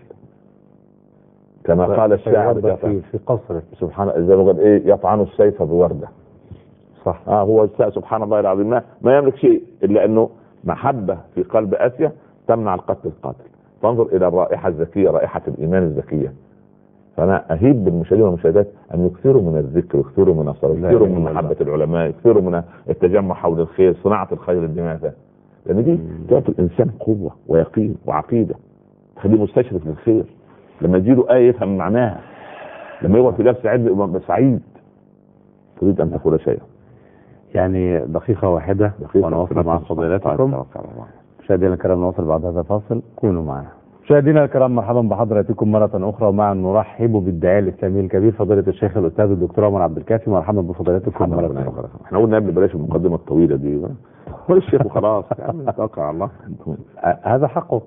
كما قال الشاعر
في قصره
سبحان زي ما قال ايه يطعن السيف بوردة.
صح.
هو سبحان الله العظيم ما يملك شيء الا انه محبة في قلب آسيا تمنع القتل. فانظر الى الرائحة الذكية، رائحة الايمان الذكية. فانا اهيب بالمشاهدين والمشاهدات ان يكثروا من الذكر ويكثروا من الصلاة، يكثروا من محبة العلماء، يكثروا من التجمع حول الخير، صناعة الخير الدماء، لان دي تعطي الانسان قوة ويقين وعقيدة تخليه مستشرف للخير. لما يجيله آية يفهم معناها، لما يقعد في درس يبقى سعيد. تريد ان تقول شيئا؟
يعني دقيقة واحدة ونواصل مع فضيلتكم. مشاهدينا الكرام نواصل بعد هذا الفاصل، كونوا معنا. مشاهدينا الكرام مرحبا بحضراتكم مرة أخرى، ومع نرحب بالداعية الإسلامي الكبير فضيلة الشيخ الأستاذ الدكتور عمر عبد الكافي. مرحبا بفضيلتكم مرة أخرى.
احنا قلنا قبل بلاش المقدمة الطويلة دي، هو الشيخ وخلاص يعني توقع الله.
هذا حقك.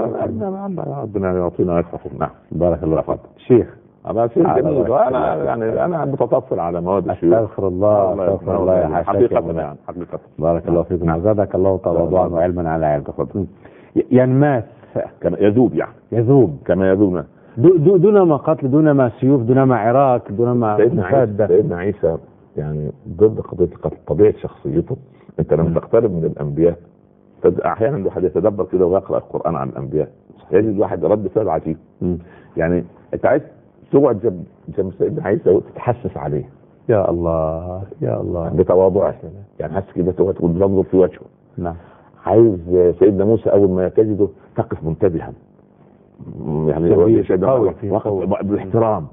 ربنا يعطينا ويحفظنا. نعم
بارك الله فيك شيخ.
أنا أنا متطفل على مواد الشيوخ.
استغفر الله يا
حقيقة.
بارك الله فيكم وزادك الله تواضعا وعلما على علم. ينماس
كما يذوب كما يذوب
دون ما قتل، دون ما سيوف، دون ما عراك، دون ما
سيدنا عيسى يعني ضد قضية القتل. طبيعة شخصيته انت لما تقترب من الانبياء احيانا الواحد يتدبر كده ويقرأ القرآن عن الانبياء يجد الواحد رد فعل عجيب. يعني انت عايز تقعد جنب سيدنا عيسى وتتحسس عليه.
يا الله
بتواضعه يعني حاسس كده تنظر في وجهه.
نعم.
عايز سيدنا موسى اول ما تجده تقف منتبها، يعني بالاحترام.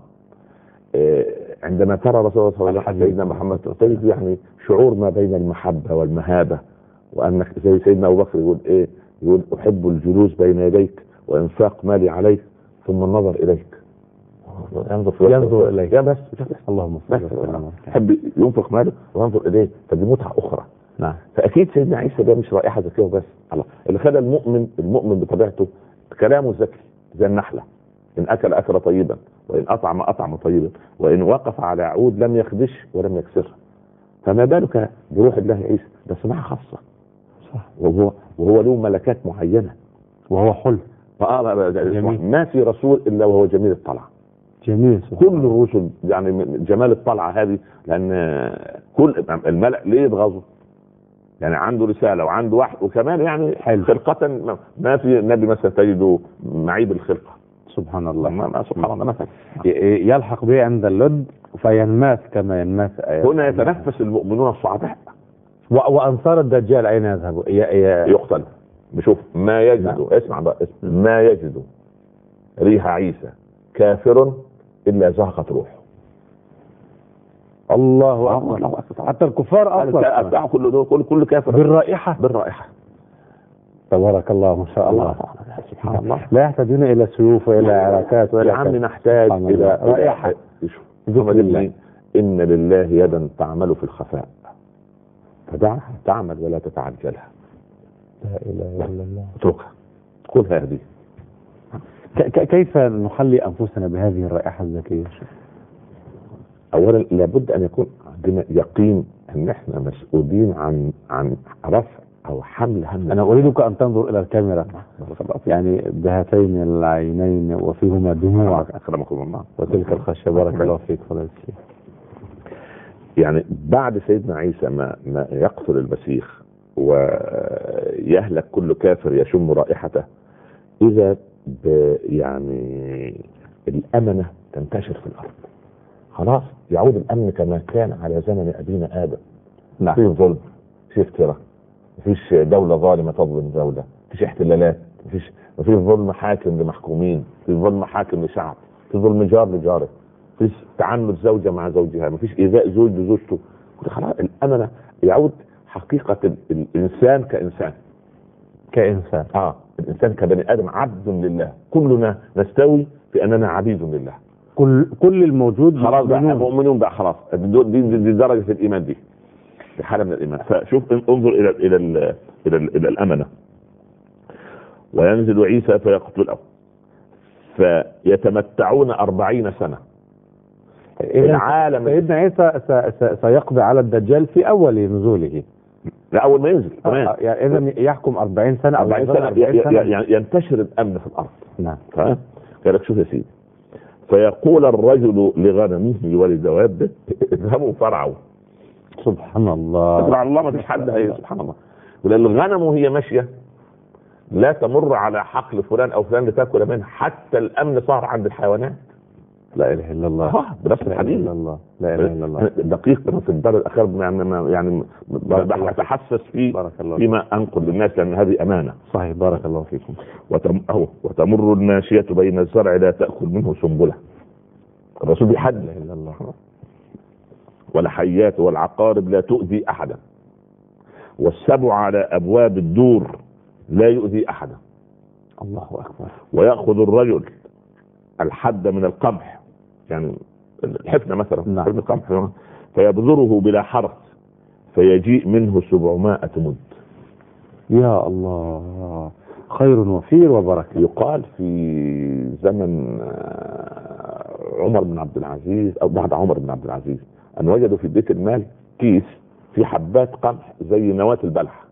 عندما ترى رسول الله صلى الله عليه وسلم سيدنا محمد تجد يعني شعور ما بين المحبة والمهابة، وانك زي سيدنا ابو بكر يقول ايه؟ يقول احب الجلوس بين يديك وانفاق مالي عليك ثم النظر اليك.
ينظر اليك
يا بس
اللهم صل وسلم.
يحب ينفق ماله وينظر اليه، فدي متعة اخرى.
نعم.
فاكيد سيدنا عيسى ده مش رائحة ذكية وبس، الله اللي خلى المؤمن بطبيعته كلامه ذكي زي النحلة، ان اكل طيبا، وان اطعم طيبا، وان وقف على عود لم يخدش ولم يكسرها. فما بالك بروح الله عيسى؟ ده صناعة خاصة.
صح.
وهو له ملكات معينة
وهو حلو.
ما في رسول الا وهو جميل الطلعة.
جميل.
كل الرسل يعني جمال الطلعة هذه، لان كل الملأ ليه يتغاظوا؟ يعني عنده رسالة وعنده وحي، وكمان يعني خلقة ما في نبي مثلا تجده معيب الخلقة.
سبحان الله.
سبحان الله. مثلا
يلحق به عند اللد فينماس كما ينماس.
هنا يتنفس المؤمنون الصعداء.
وأنصار الدجال أين يذهبوا؟
يقتل. بشوف ما يجد. اسمع بقى، ما يجد ريح عيسى كافر إلا زهقت روحه.
الله أكبر. حتى الكفار أصلا
كل كافر
بالرائحة. تبارك الله ما شاء الله.
سبحان الله.
لا يحتاجون إلى سيوف وإلى عراكات
وإلى عم نحتاج إلى
رائحة.
إن لله يدا تعمل في الخفاء فدعها تعمل ولا تتعجلها.
لا إله إلا الله.
اتركها، خذها هذه.
كيف نحلي أنفسنا بهذه الرائحة الذكية؟
اولا لابد ان يكون عندنا يقين ان احنا مسؤولين عن رفع او حمل هم.
انا اريدك ان تنظر الى الكاميرا يعني بهاتين العينين وفيهما دموع
اكرمكم الله
وتلك الخشيه. بارك الله فيك فضيلة الشيخ.
يعني بعد سيدنا عيسى ما يقتل المسيح ويهلك كل كافر يشم رائحته، اذا يعني الامنه تنتشر في الارض، خلاص يعود الامن كما كان على زمن ابينا ادم.
نعم.
في ظلم، في افتراء، مفيش دولة ظالمة تظلم دولة، مفيش احتلالات، مفيش ظلم حاكم لمحكومين، مفيش ظلم حاكم لشعب، مفيش ظلم جار لجاره، مفيش تعنت زوجة مع زوجها، مفيش إيذاء زوج لزوجته. خلاص الأمانة يعود حقيقة الإنسان كإنسان. الإنسان كبني آدم عبد لله، كلنا نستوي في أننا عبيد لله.
كل الموجود
خلاص بقى مؤمنون بقى، خلاص دي درجة الإيمان، دي حالة من الإيمان. فشوف انظر إلى الأمنة. وينزل عيسى فيقتله فيتمتعون 40 سنة.
العالم سيدنا عيسى سيقضي على الدجال في أول نزوله،
لا أول ما ينزل كمان.
يعني إذا يحكم 40 سنة
40 سنة يعني ينتشر الأمن في الأرض.
نعم.
قال لك شوف يا سيدي، فيقول الرجل لغنمه ولدوابه اذهبوا فرعوا.
سبحان الله.
سبحان الله، ما فيش حد سبحان الله. وللغنم وهي ماشيه لا تمر على حقل فلان او فلان لتاكل منه، حتى الامن صار عند الحيوانات.
لا اله الا الله.
بنفس الحديث.
لا اله الا الله.
دقيق في الدار الاخير يعني بتحسس فيما انقل للناس، لان هذه امانه.
صحيح. بارك الله فيكم.
وتمر الماشيه بين الزرع لا تاكل منه سنبله. الرسول بيحدث.
لا اله الا الله.
والحيات والعقارب لا تؤذي احدا، والسبع على ابواب الدور لا يؤذي احدا.
الله اكبر.
ويأخذ الرجل الحد من القمح، يعني الحفنة مثلا،
نعم.
حفنة القمح، فيبذره بلا حرث فيجيء منه 700 مد.
يا الله، خير وفير وبركة.
يقال في زمن عمر بن عبد العزيز او بعد عمر بن عبد العزيز ان وجدوا في بيت المال كيس في حبات قمح زي نواة البلح.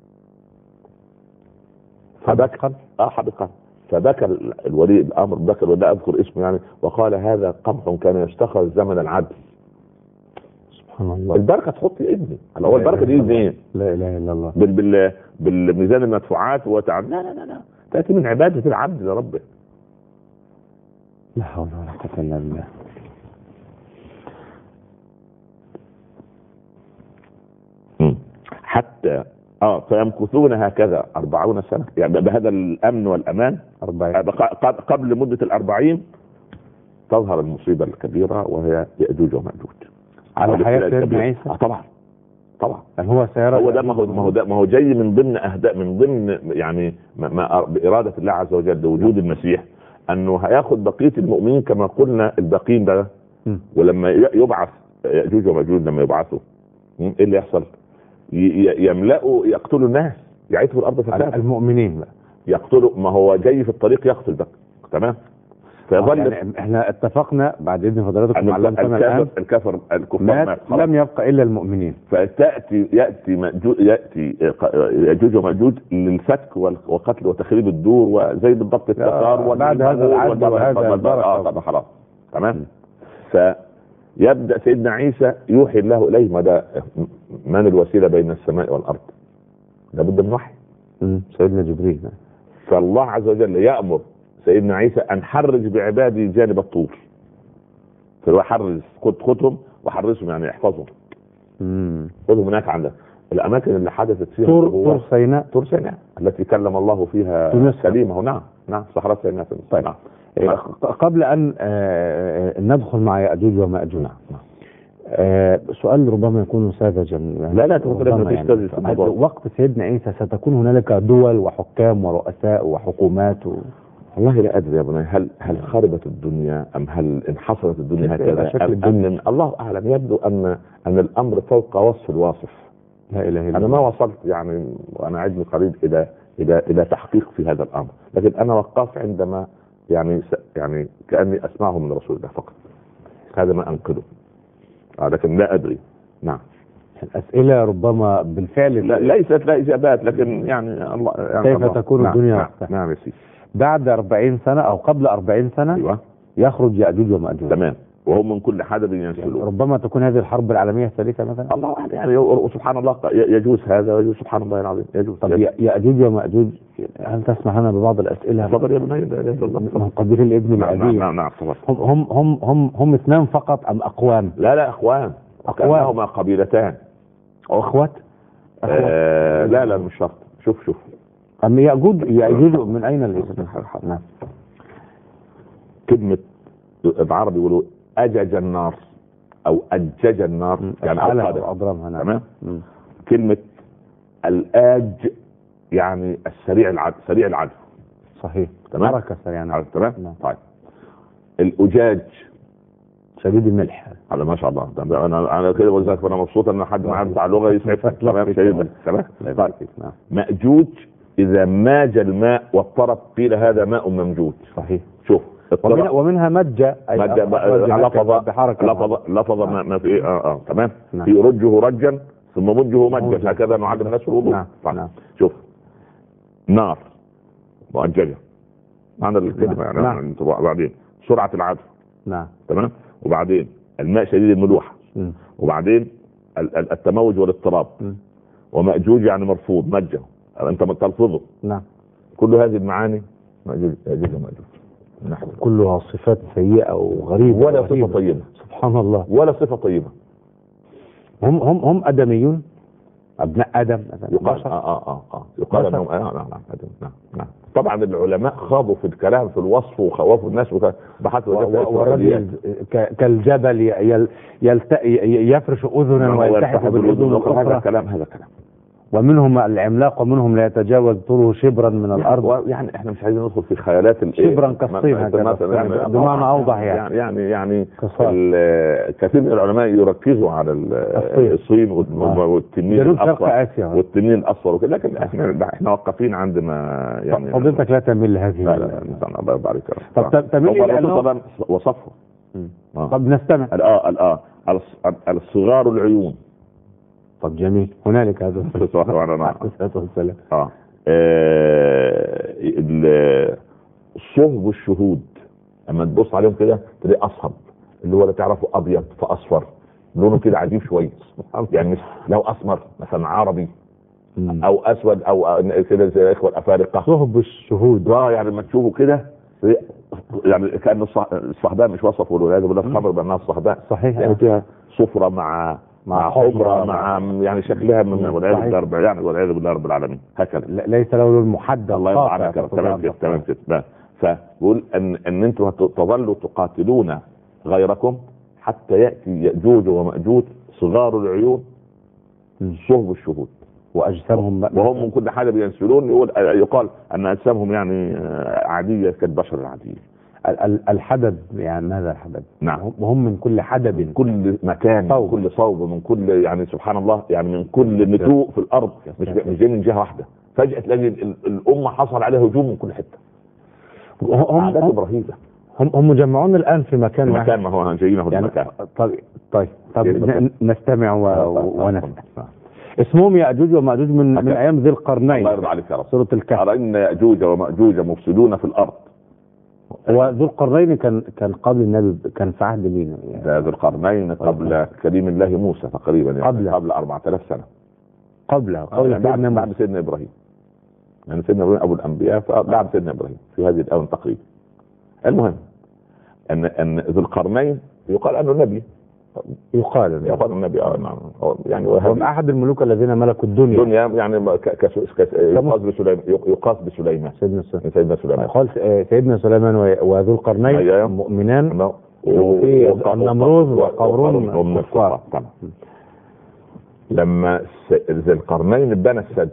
فبكى حبة، فبكى الولي الامر، بكى ولا اذكر اسمه يعني، وقال هذا قمح كان يشتخر زمن العدل.
سبحان الله.
البركه تحط يا ابني، هو البركه دي منين؟
لا اله الا الله.
بالميزان المدفوعات وتعب، لا لا لا، تاتي من عباده العبد لربه.
لا حول ولا قوه الا بالله.
حتى فيمكثون هكذا 40 سنة، يعني بهذا الأمن والأمان
40.
قبل مدة 40 تظهر المصيبة الكبيرة وهي يأجوج ومأجوج
على حياة سيدنا عيسى.
طبعا
هو سيرى.
هو ده، ما هو جاي من ضمن أهداف، من ضمن يعني بإرادة الله عز وجل لوجود المسيح، أنه هياخد بقية المؤمنين كما قلنا الباقين بقى. ولما يبعث يأجوج ومأجوج، لما يبعثوا ايه اللي يحصل؟ يملأوا يقتلوا الناس، يعيثوا الارض فسادا.
المؤمنين بقى
يقتلوا، ما هو جاي في الطريق يقتل بقى. تمام.
فيظل يعني احنا اتفقنا بعد اذن حضراتكم علمتنا الان
الكفار
لم يبقى الا المؤمنين.
ياتي ياجوج وماجوج للفتك وقتل وتخريب الدور، وزي بالضبط التتار
بعد هذا العهد وهذا
خلاص. تمام. يبدأ سيدنا عيسى يوحي الله إليه. ما ده من الوسيلة بين السماء والأرض؟ لابد من وحي.
سيدنا جبريل.
فالله عز وجل يأمر سيدنا عيسى أن حرج بعبادي جانب الطور. فهو حرج، خدهم وحرجهم، يعني احفظهم. خدهم هناك عند الأماكن اللي حدثت فيها
طور سيناء.
طور سيناء التي كلم الله فيها سليمه. نعم صحراء سيناء.
طيب. قبل أن ندخل مع يأجوج ومأجوج، سؤال ربما يكون ساذجا.
لا يعني
وقت سيدنا عيسى ستكون هنالك دول وحكام ورؤساء وحكومات
والله لا أدري يا ابني، هل خربت الدنيا أم هل انحصرت الدنيا هكذا؟ الله أعلم. يبدو أن الأمر فوق وصف الواصف.
لا إله إلا الله.
أنا ما وصلت يعني، وأنا عدني قريب إلى تحقيق في هذا الأمر، لكن أنا وقف عندما يعني كأني أسمعه من رسول الله فقط. هذا ما أنقذه، لكن لا أدري. نعم.
الأسئلة ربما بالفعل
ليست لا إجابات، لكن يعني الله يعني
كيف
الله.
تكون الدنيا؟
نعم يا سيدي.
بعد 40 سنة أو قبل 40 سنة
أيوة.
يخرج يأجوج ومأجوج.
تمام. وهم من كل حدب ينسلون.
ربما تكون هذه الحرب العالمية الثالثة مثلا.
الله يعني سبحان الله يجوز هذا ويجوز، سبحان الله العظيم يجوز.
طب يأجوج ومأجوج، هل تسمح لنا ببعض الأسئلة؟
تفضل يا بني.
من قبيل الابن العدي.
نعم تفضل.
هم اثنان فقط أم أقوام؟
لا أخوان. كأنهما قبيلتان.
أو أخوات؟
لا مش شرط. شوف
أم يأجوج من أين الاسم؟
نعم. كلمة العرب يقولوا أجج النار أو أجج النار، يعني
أضرمها. نعم.
تمام. كلمة الآج يعني السريع العدل، سريع العدل.
صحيح.
تمام.
حركة سريعة.
تمام. طيب الأجاج
شديد الملح.
هذا ما شاء الله. انا كده ولذلك انا مبسوط ان حد معاه بتاع لغه يسعفك. تمام شديد. تمام. مأجوج اذا ماج الماء واضطرب قيل هذا ماء ممجوج.
صحيح.
شوف
ومنها مجة
لفظ ما في تمام. في رجه رجا ثم مجه مجا، هكذا نعلم الناس الوضوء. شوف نار مؤججه معنى الكلمه يعني. بعدين سرعه العدل.
نعم.
تمام. وبعدين الماء شديد الملوحه. وبعدين التموج والاضطراب. ومأجوج يعني مرفوض، مجه انت تلفظه.
نعم.
كل هذه المعاني مأجوج ومأجوج
كلها صفات سيئة وغريبة
ولا صفة طيبة.
سبحان الله.
ولا صفة طيبة.
هم أدميون، أبناء آدم.
يقال يقال أنهم نعم. طبعا العلماء خاضوا في الكلام في الوصف وخوفوا الناس
والرجل كالجبل يفرش أذنا ويلتحف بالأذن الأخرى.
هذا كلام.
ومنهم العملاق ومنهم لا يتجاوز طوله شبرا من الارض.
يعني احنا مش عايزين ندخل في خيالات
شبرا كالصين هكذا بمعنى اوضح.
يعني كثير من العلماء يركزوا على الصين والتنين الاصفر والتنين الاصفر وكده، لكن احنا واقفين عند ما يعني.
فضيلتك لا تميل لهذه.
لا الله يرضى عليك.
طب تميل
لانه وصفه.
طب نستمع.
الصغار العيون.
طب جميل. هنالك هذا
والسلام. الصهب والشهود اما تبص عليهم كده تلاقي اصهب، اللي هو لا تعرفه ابيض فاصفر، لونه كده عجيب شويه. يعني لو اسمر مثلا عربي او اسود او كده زي الاخوه الافارقه.
صهب الشهود.
يعني لما تشوفه كده يعني كان الصهباء مش وصفوا والعياذ بالله الخمر بانها الصهباء.
صحيح.
يعني فيها صفرة مع حمرة مع يعني شكلها من والعياذ بالله يعني والعياذ بالله رب العالمين هكذا.
ليس له لون محدد.
الله يرضى عليك. تمام كده. فبقول ان انتم تظلوا تقاتلون غيركم حتى ياتي يأجوج ومأجوج صغار العيون صهب الشهود
واجسامهم
وهم من كل حاجه بينسلون. يقال ان اجسامهم يعني عاديه كالبشر العاديين.
الحدب يعني ماذا الحدب؟
نعم.
وهم من كل حدب،
من كل مكان، من كل صوب، من كل يعني سبحان الله يعني من كل نتوء في الارض، مش جاي من جهه واحده. فجاه تلاقي الامه حصل عليها هجوم من كل حته. هم رهيبه.
هم مجمعون الان في مكان
ما هو جايين في المكان.
طيب نستمع ونسمع. اسمهم يأجوج ومأجوج من ايام ذي القرنين.
الله يرضى عليك يا رب.
سورة الكهف.
أرى إن يأجوج ومأجوج مفسدون في الأرض.
وذو القرنين كان قبل النبي، كان في عهد مين؟
ذو القرنين قبل كليم الله موسى تقريبا، يعني قبل 4000 سنة.
قبل
بعد سيدنا إبراهيم. يعني سيدنا إبراهيم أبو الأنبياء، فبعد سيدنا إبراهيم في هذه الآونة تقريبا. المهم أن ذو القرنين يقال أنه نبي. يقال النبي نعم. يعني
هو احد الملوك الذين ملكوا الدنيا
يعني يقاس بسليمان. سيدنا سليمان.
قال سيدنا سليمان وذو القرنين مؤمنان، وفي النمروذ وقارون كفار.
لما ذو القرنين بنى السد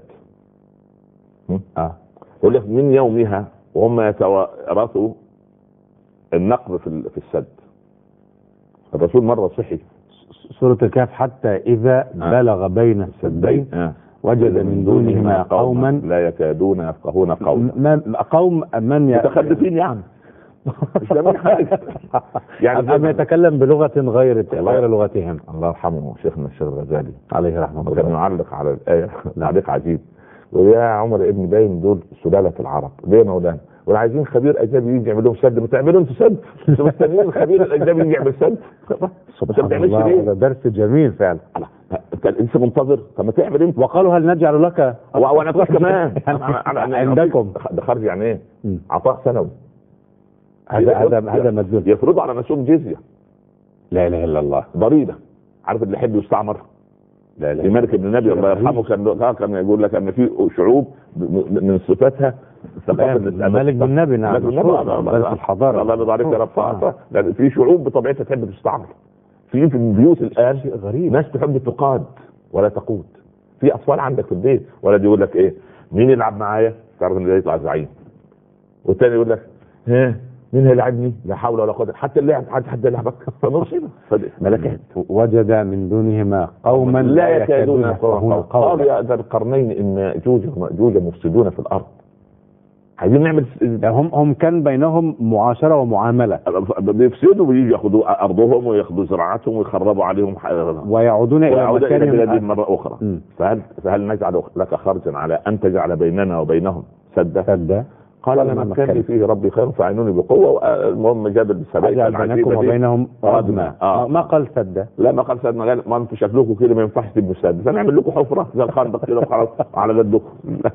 يقول لك من يومها وهم يتوارثوا النقب في السد. الرسول مرة صحي
سورة الكهف حتى إذا بلغ بين السدين وجد من دونهما قوما
لا يكادون يفقهون قولا.
قوم من
متخلفين يعني مش فاهمين حاجه.
يعني أم يتكلم بلغة غير لغتهم.
الله يرحمه شيخنا الشيخ الغزالي
عليه رحمه الله
كان يعلق على الايه تعليق عجيب، ويا عمر ابن باين دول سلاله العرب ليه يا مولانا؟ وعايزين خبير اجنبي يجي يعمل لهم سد، ما تعملوا انتوا سد، انتوا مستنيين الخبير الاجنبي يجي يعمل سد؟
سبحان الله، هذا درس جميل فعلا.
انت لسه منتظر، طب ما تعمل انت.
وقالوا هل نجعل لك
وانا اقول كمان
عندكم
ده خرج يعني ايه؟ عطاء سنوي.
هذا مدلول.
يفرضوا على نفسهم جزيه.
لا اله الا الله.
ضريبه. عارف اللي يحب يستعمر؟ لا لا. مالك ابن النبي الله يرحمه كان يقول لك ان في شعوب من صفاتها
مالك بن النبي. نعم. مالك الحضاره.
الله يرضى عليك يا رب. في شعوب بطبيعتها تحب تستعمر. في البيوت الان
شيء غريب،
ناس تحب تقاد ولا تقود. في اطفال عندك في البيت ولد يقول لك ايه؟ مين يلعب معايا؟ تعرف ان ده يطلع زعيم. والثاني يقول لك ها مين هيلاعبني؟ لا حول ولا قوه. حتى اللعب حد يلعبك فمصيبه.
ملكات. وجد من دونهما قوما لا يكادون يفقهون قولا.
قالوا يا ذا القرنين ان ياجوج وماجوج مفسدون في الارض. عايزين نعمل
هم كان بينهم معاشره ومعامله،
بيفسدوا ويجي ياخذوا ارضهم وياخذوا زراعتهم ويخربوا عليهم
ويعودون الى
بلادهم مره اخرى. فهل نجعل لك خرجا على ان تجعل بيننا وبينهم سدا؟ قال لما كان لي فيه ربي خير فاعينوني بقوه. المهم جاب السبائل
بينكم وبينهم ردما. ما قال سدا.
لا ما قال سدا، قال ما انتم شكلكم كده ما ينفعش تبقوا سد، فنعمل لكم حفره زي الخندق كده وخلاص على قدكم.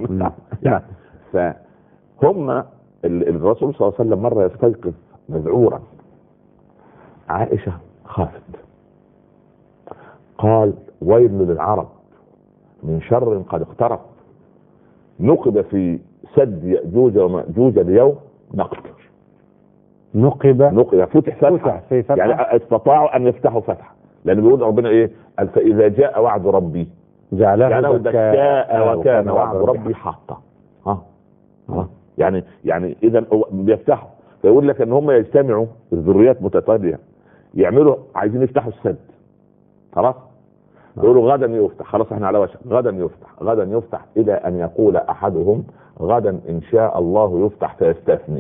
فهم الرسول صلى الله عليه وسلم مره يستيقظ مذعورا. عائشه خافت، قال ويل للعرب من شر قد اقترب، نقب في سد يأجوج ومأجوج اليوم نقب فتح يعني استطاعوا ان يفتحوا فتح، لان بيقول ربنا ايه؟ قال فاذا جاء وعد ربي جعله دكاء وكان وعد ربي حقا. يعني اذا بيفتحوا، فيقول لك ان هم يجتمعوا الذريات متتاليه يعملوا عايزين يفتحوا السد، خلاص يقولوا غدا يفتح، خلاص احنا على وشك غدا يفتح الى ان يقول احدهم غدا ان شاء الله يفتح فيستثني.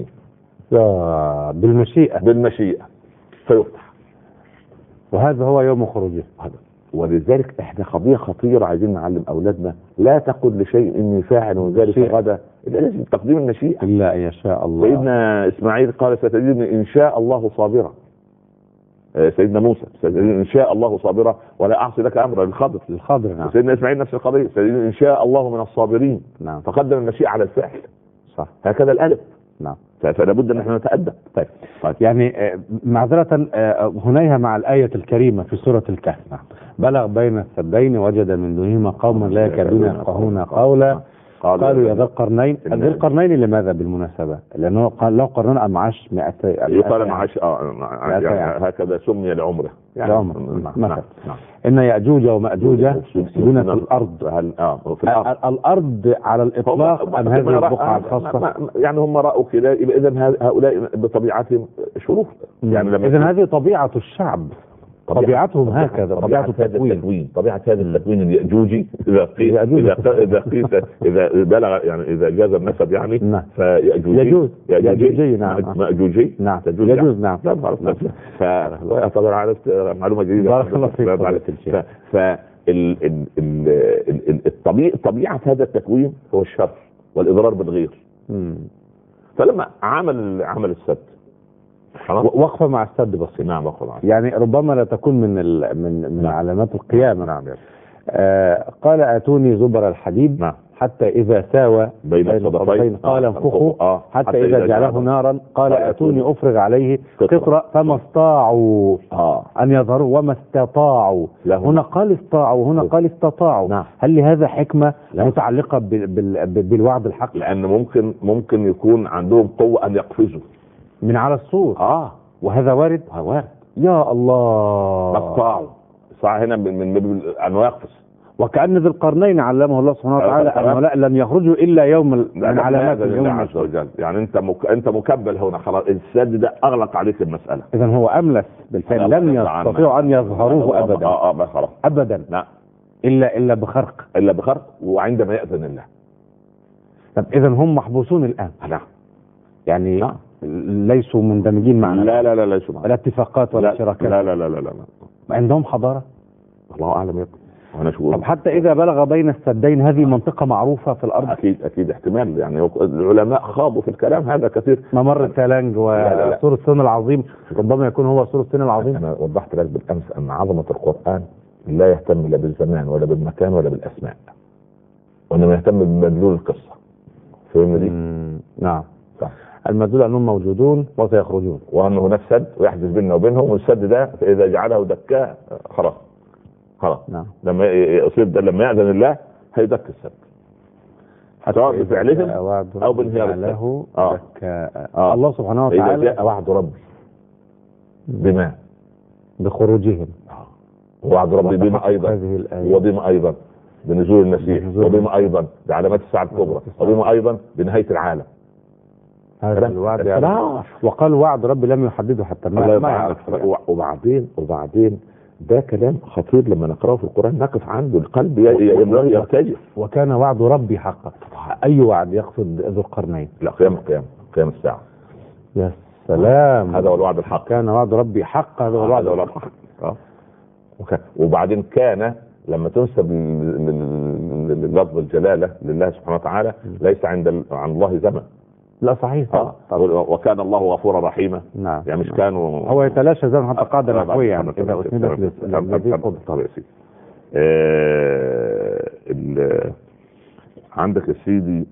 بالمشيئة فيفتح،
وهذا هو يوم خروجه.
ولذلك احنا قضية خطيرة عايزين نعلم اولادنا، لا تقل لشيء اني فاعل ذلك غدا، لازم تقديم المشيئة.
الا ان شاء الله.
سيدنا اسماعيل قال ستجدني ان شاء الله صابرا. سيدنا موسى ان شاء الله صابرا ولا اعصي لك امرا للخضر.
نعم.
سيدنا اسماعيل نفس القضيه، سيدنا ان شاء الله من الصابرين.
نعم.
فقدم المشيئة على الفعل.
صح.
هكذا الالف.
نعم.
فلا بد ان احنا نتأدب.
طيب. يعني معذرة هنيها مع الآية الكريمة في سورة الكهف. بلغ بين السدين وجد من دونهما قوما لا يكادون يفقهون قولا قالوا يا ذا القرنين. ذي القرنين لماذا بالمناسبة؟ لأنه قال له قرنون معاش 200
يقال معاش هكذا سمي لعمره
يعني مثلا. إن يأجوج ومأجوج يفسدون في الأرض. الأرض على الإطلاق أم هذه البقعة الخاصة؟
يعني هم رأوا كده، إذا هؤلاء بطبيعتهم شرور. يعني
إذا هذه طبيعة الشعب، طبيعتهم هكذا، طبيعة التكوين.
طبيعة هذا التكوين اليأجوجي إذا بلغ يعني إذا جاز النسب يعني.
نعم.
فيأجوجي
نعم.
مأجوجي
نعم. يجوز. نعم.
طبعا عرفت معلومة جديدة.
بارك الله فيك.
طبيعة هذا التكوين هو الشر والإضرار بالغير. فلما عمل السد
وقفة مع السد بسيط.
نعم وقفة مع السد.
يعني ربما لا تكون من علامات القيامة.
نعم.
قال آتوني زبر الحديد.
نعم.
حتى إذا ساوى
بين الصدفين
قال انفخوا حتى إذا جعله نارا قال آتوني أفرغ عليه قطرا فما استطاعوا أن يظهروا وما استطاعوا. هنا قال استطاعوا وهنا قال استطاعوا.
نعم.
هل لهذا حكمة متعلقة بالوعد الحق؟
لأن ممكن يكون عندهم قوة أن يقفزوا
من على السور. وهذا وارد. يا الله.
استطاعوا صح هنا من أنه يقفز.
وكأن ذي القرنين علمه الله سبحانه وتعالى أنه لن يخرجوا إلا يوم من علامات اليوم
عز وجل. يعني أنت مكبل هنا خلاص، السد ده أغلق عليك المسألة.
إذا هو أملس بالفعل، لن يستطيعوا أن يظهروه أبدا. أبدا.
نعم.
إلا بخرق.
وعندما يأذن الله.
طب إذا هم محبوسون الآن.
نعم.
يعني ليسوا مندمجين معنا؟
لا ليسوا معنا.
الاتفاقات والشراكات؟
لا.
عندهم حضارة؟
الله اعلم يبقى. وانا شو
طب حتى اذا بلغ بين السدين، هذه منطقة معروفة في الارض؟
اكيد احتمال، يعني العلماء خاضوا في الكلام هذا كثير.
ممر التالنج وسور الصين العظيم ربما يكون هو سور الصين العظيم.
انا وضحت لك بالامس ان عظمة القرآن لا يهتم لا بالزمان ولا بالمكان ولا بالاسماء، وانما يهتم بمدلول القصة. فهمنا دي؟
نعم
صح.
المدلول انهم موجودون وسيخرجون،
وان هناك سد ويحدث بيننا وبينهم، والسد ده فاذا جعله دكا خلاص.
نعم.
لما يصيب ده، لما يأذن الله هيدك السد، سواء بفعلهم او بانهيار السد.
الله سبحانه وتعالى
إذا جاء وعد ربي بما
بخروجهم،
وعد ربي بما ايضا، وبما ايضا بنزول المسيح، وبما ايضا بعلامات الساعة الكبرى، وبما ايضا بنهاية العالم.
هذا الوعد يعني. وقال وعد ربي لم يحدده حتى ما
وبعدين ده كلام خطير لما نقرأه في القرآن نقف عنده، القلب يرتجف.
وكان وعد ربي حقا. أي وعد يقصد ذو القرنين؟
لا، قيام الساعة.
يا سلام،
هذا هو الوعد الحق.
كان وعد ربي حق، هذا هو الوعد الحق.
وبعدين كان لما تنسب للفظ الجلالة لله سبحانه وتعالى ليس عن الله زمن.
لا صحيح.
وكان الله غفورا رحيما.
نعم.
يعني مش كانوا
هو يتلاشى زمن حتى قاعدة نحوية، يعني إذا أسندت للذي قدر.
عندك يا سيدي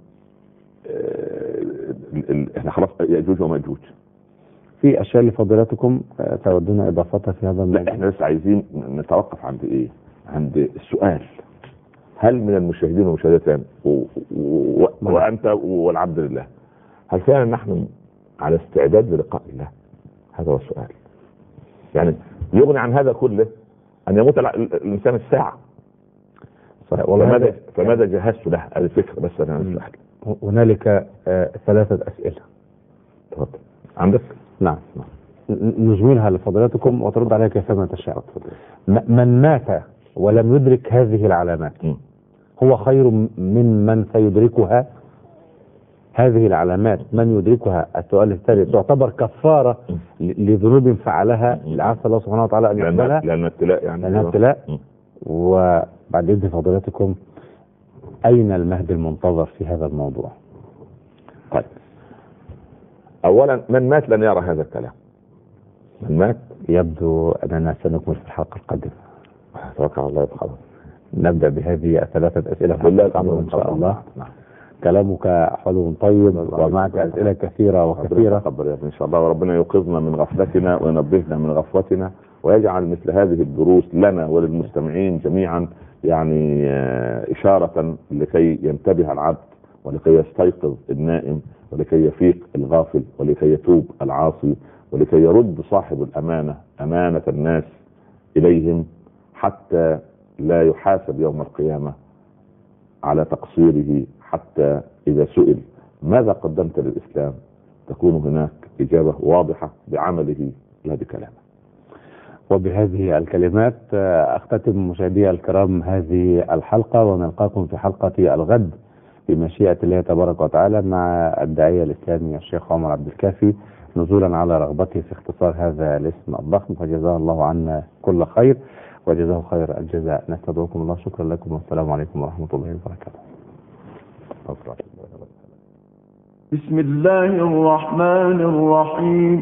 احنا خلاص يأجوج ومأجوج.
في أشياء لفضيلتكم تودون إضافتها في هذا الموضوع؟
لا، احنا لسه عايزين نتوقف عند ايه؟ عند السؤال: هل من المشاهدين والمشاهدات وأنت والعبد لله، هل فعلا نحن على استعداد للقاء الله؟ هذا هو السؤال. يعني يغني عن هذا كله أن يموت الإنسان الساعة. فماذا جهزت له؟ هذه الفكرة بس أنا أسأل.
هنالك 3 أسئلة.
تفضل. عندك؟
نعم. نجملها لفضيلتكم وترد عليها كيفما تشاء. من مات ولم يدرك هذه العلامات هو خير من سيدركها؟ هذه العلامات من يدركها، السؤال الثالث، تعتبر كفارة لذنوب فعلها عسى الله سبحانه وتعالى أن يقبلها؟
لأنها ابتلاء، يعني
لأنها ابتلاء. وبعد إذن فضيلتكم، أين المهدي المنتظر في هذا الموضوع؟
طيب، أولا من مات لن يرى هذا الكلام. من مات
يبدو أننا سنكمل في الحلقة القادمة.
توكل على الله يبقى.
نبدأ بهذه 3 أسئلة
بالله الأمر
إن شاء الله. كلامك حلو طيب ومعك أسئلة كثيرة وكثيرة.
إن شاء الله، وربنا يوقظنا من غفلتنا وينبهنا من غفوتنا، ويجعل مثل هذه الدروس لنا وللمستمعين جميعا يعني إشارة لكي ينتبه العبد، ولكي يستيقظ النائم، ولكي يفيق الغافل، ولكي يتوب العاصي، ولكي يرد صاحب الأمانة أمانة الناس إليهم، حتى لا يحاسب يوم القيامة على تقصيره. حتى إذا سئل ماذا قدمت للإسلام تكون هناك إجابة واضحة بعمله لا بكلامه.
وبهذه الكلمات أختتم مشاهدي الكرام هذه الحلقة، ونلقاكم في حلقة الغد بمشيئة الله تبارك وتعالى مع الداعية الإسلامي الشيخ عمر عبد الكافي، نزولا على رغبته في اختصار هذا الاسم الضخم، فجزاه الله عنا كل خير وجزاه خير الجزاء. نستودعكم الله، شكرا لكم، والسلام عليكم ورحمة الله وبركاته.
بسم الله الرحمن الرحيم.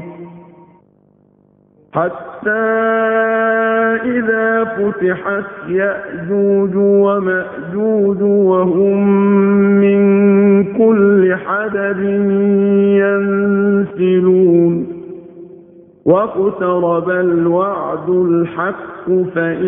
حتى إذا فتحت يأجوج ومأجوج وهم من كل حدب ينسلون واقترب الوعد الحق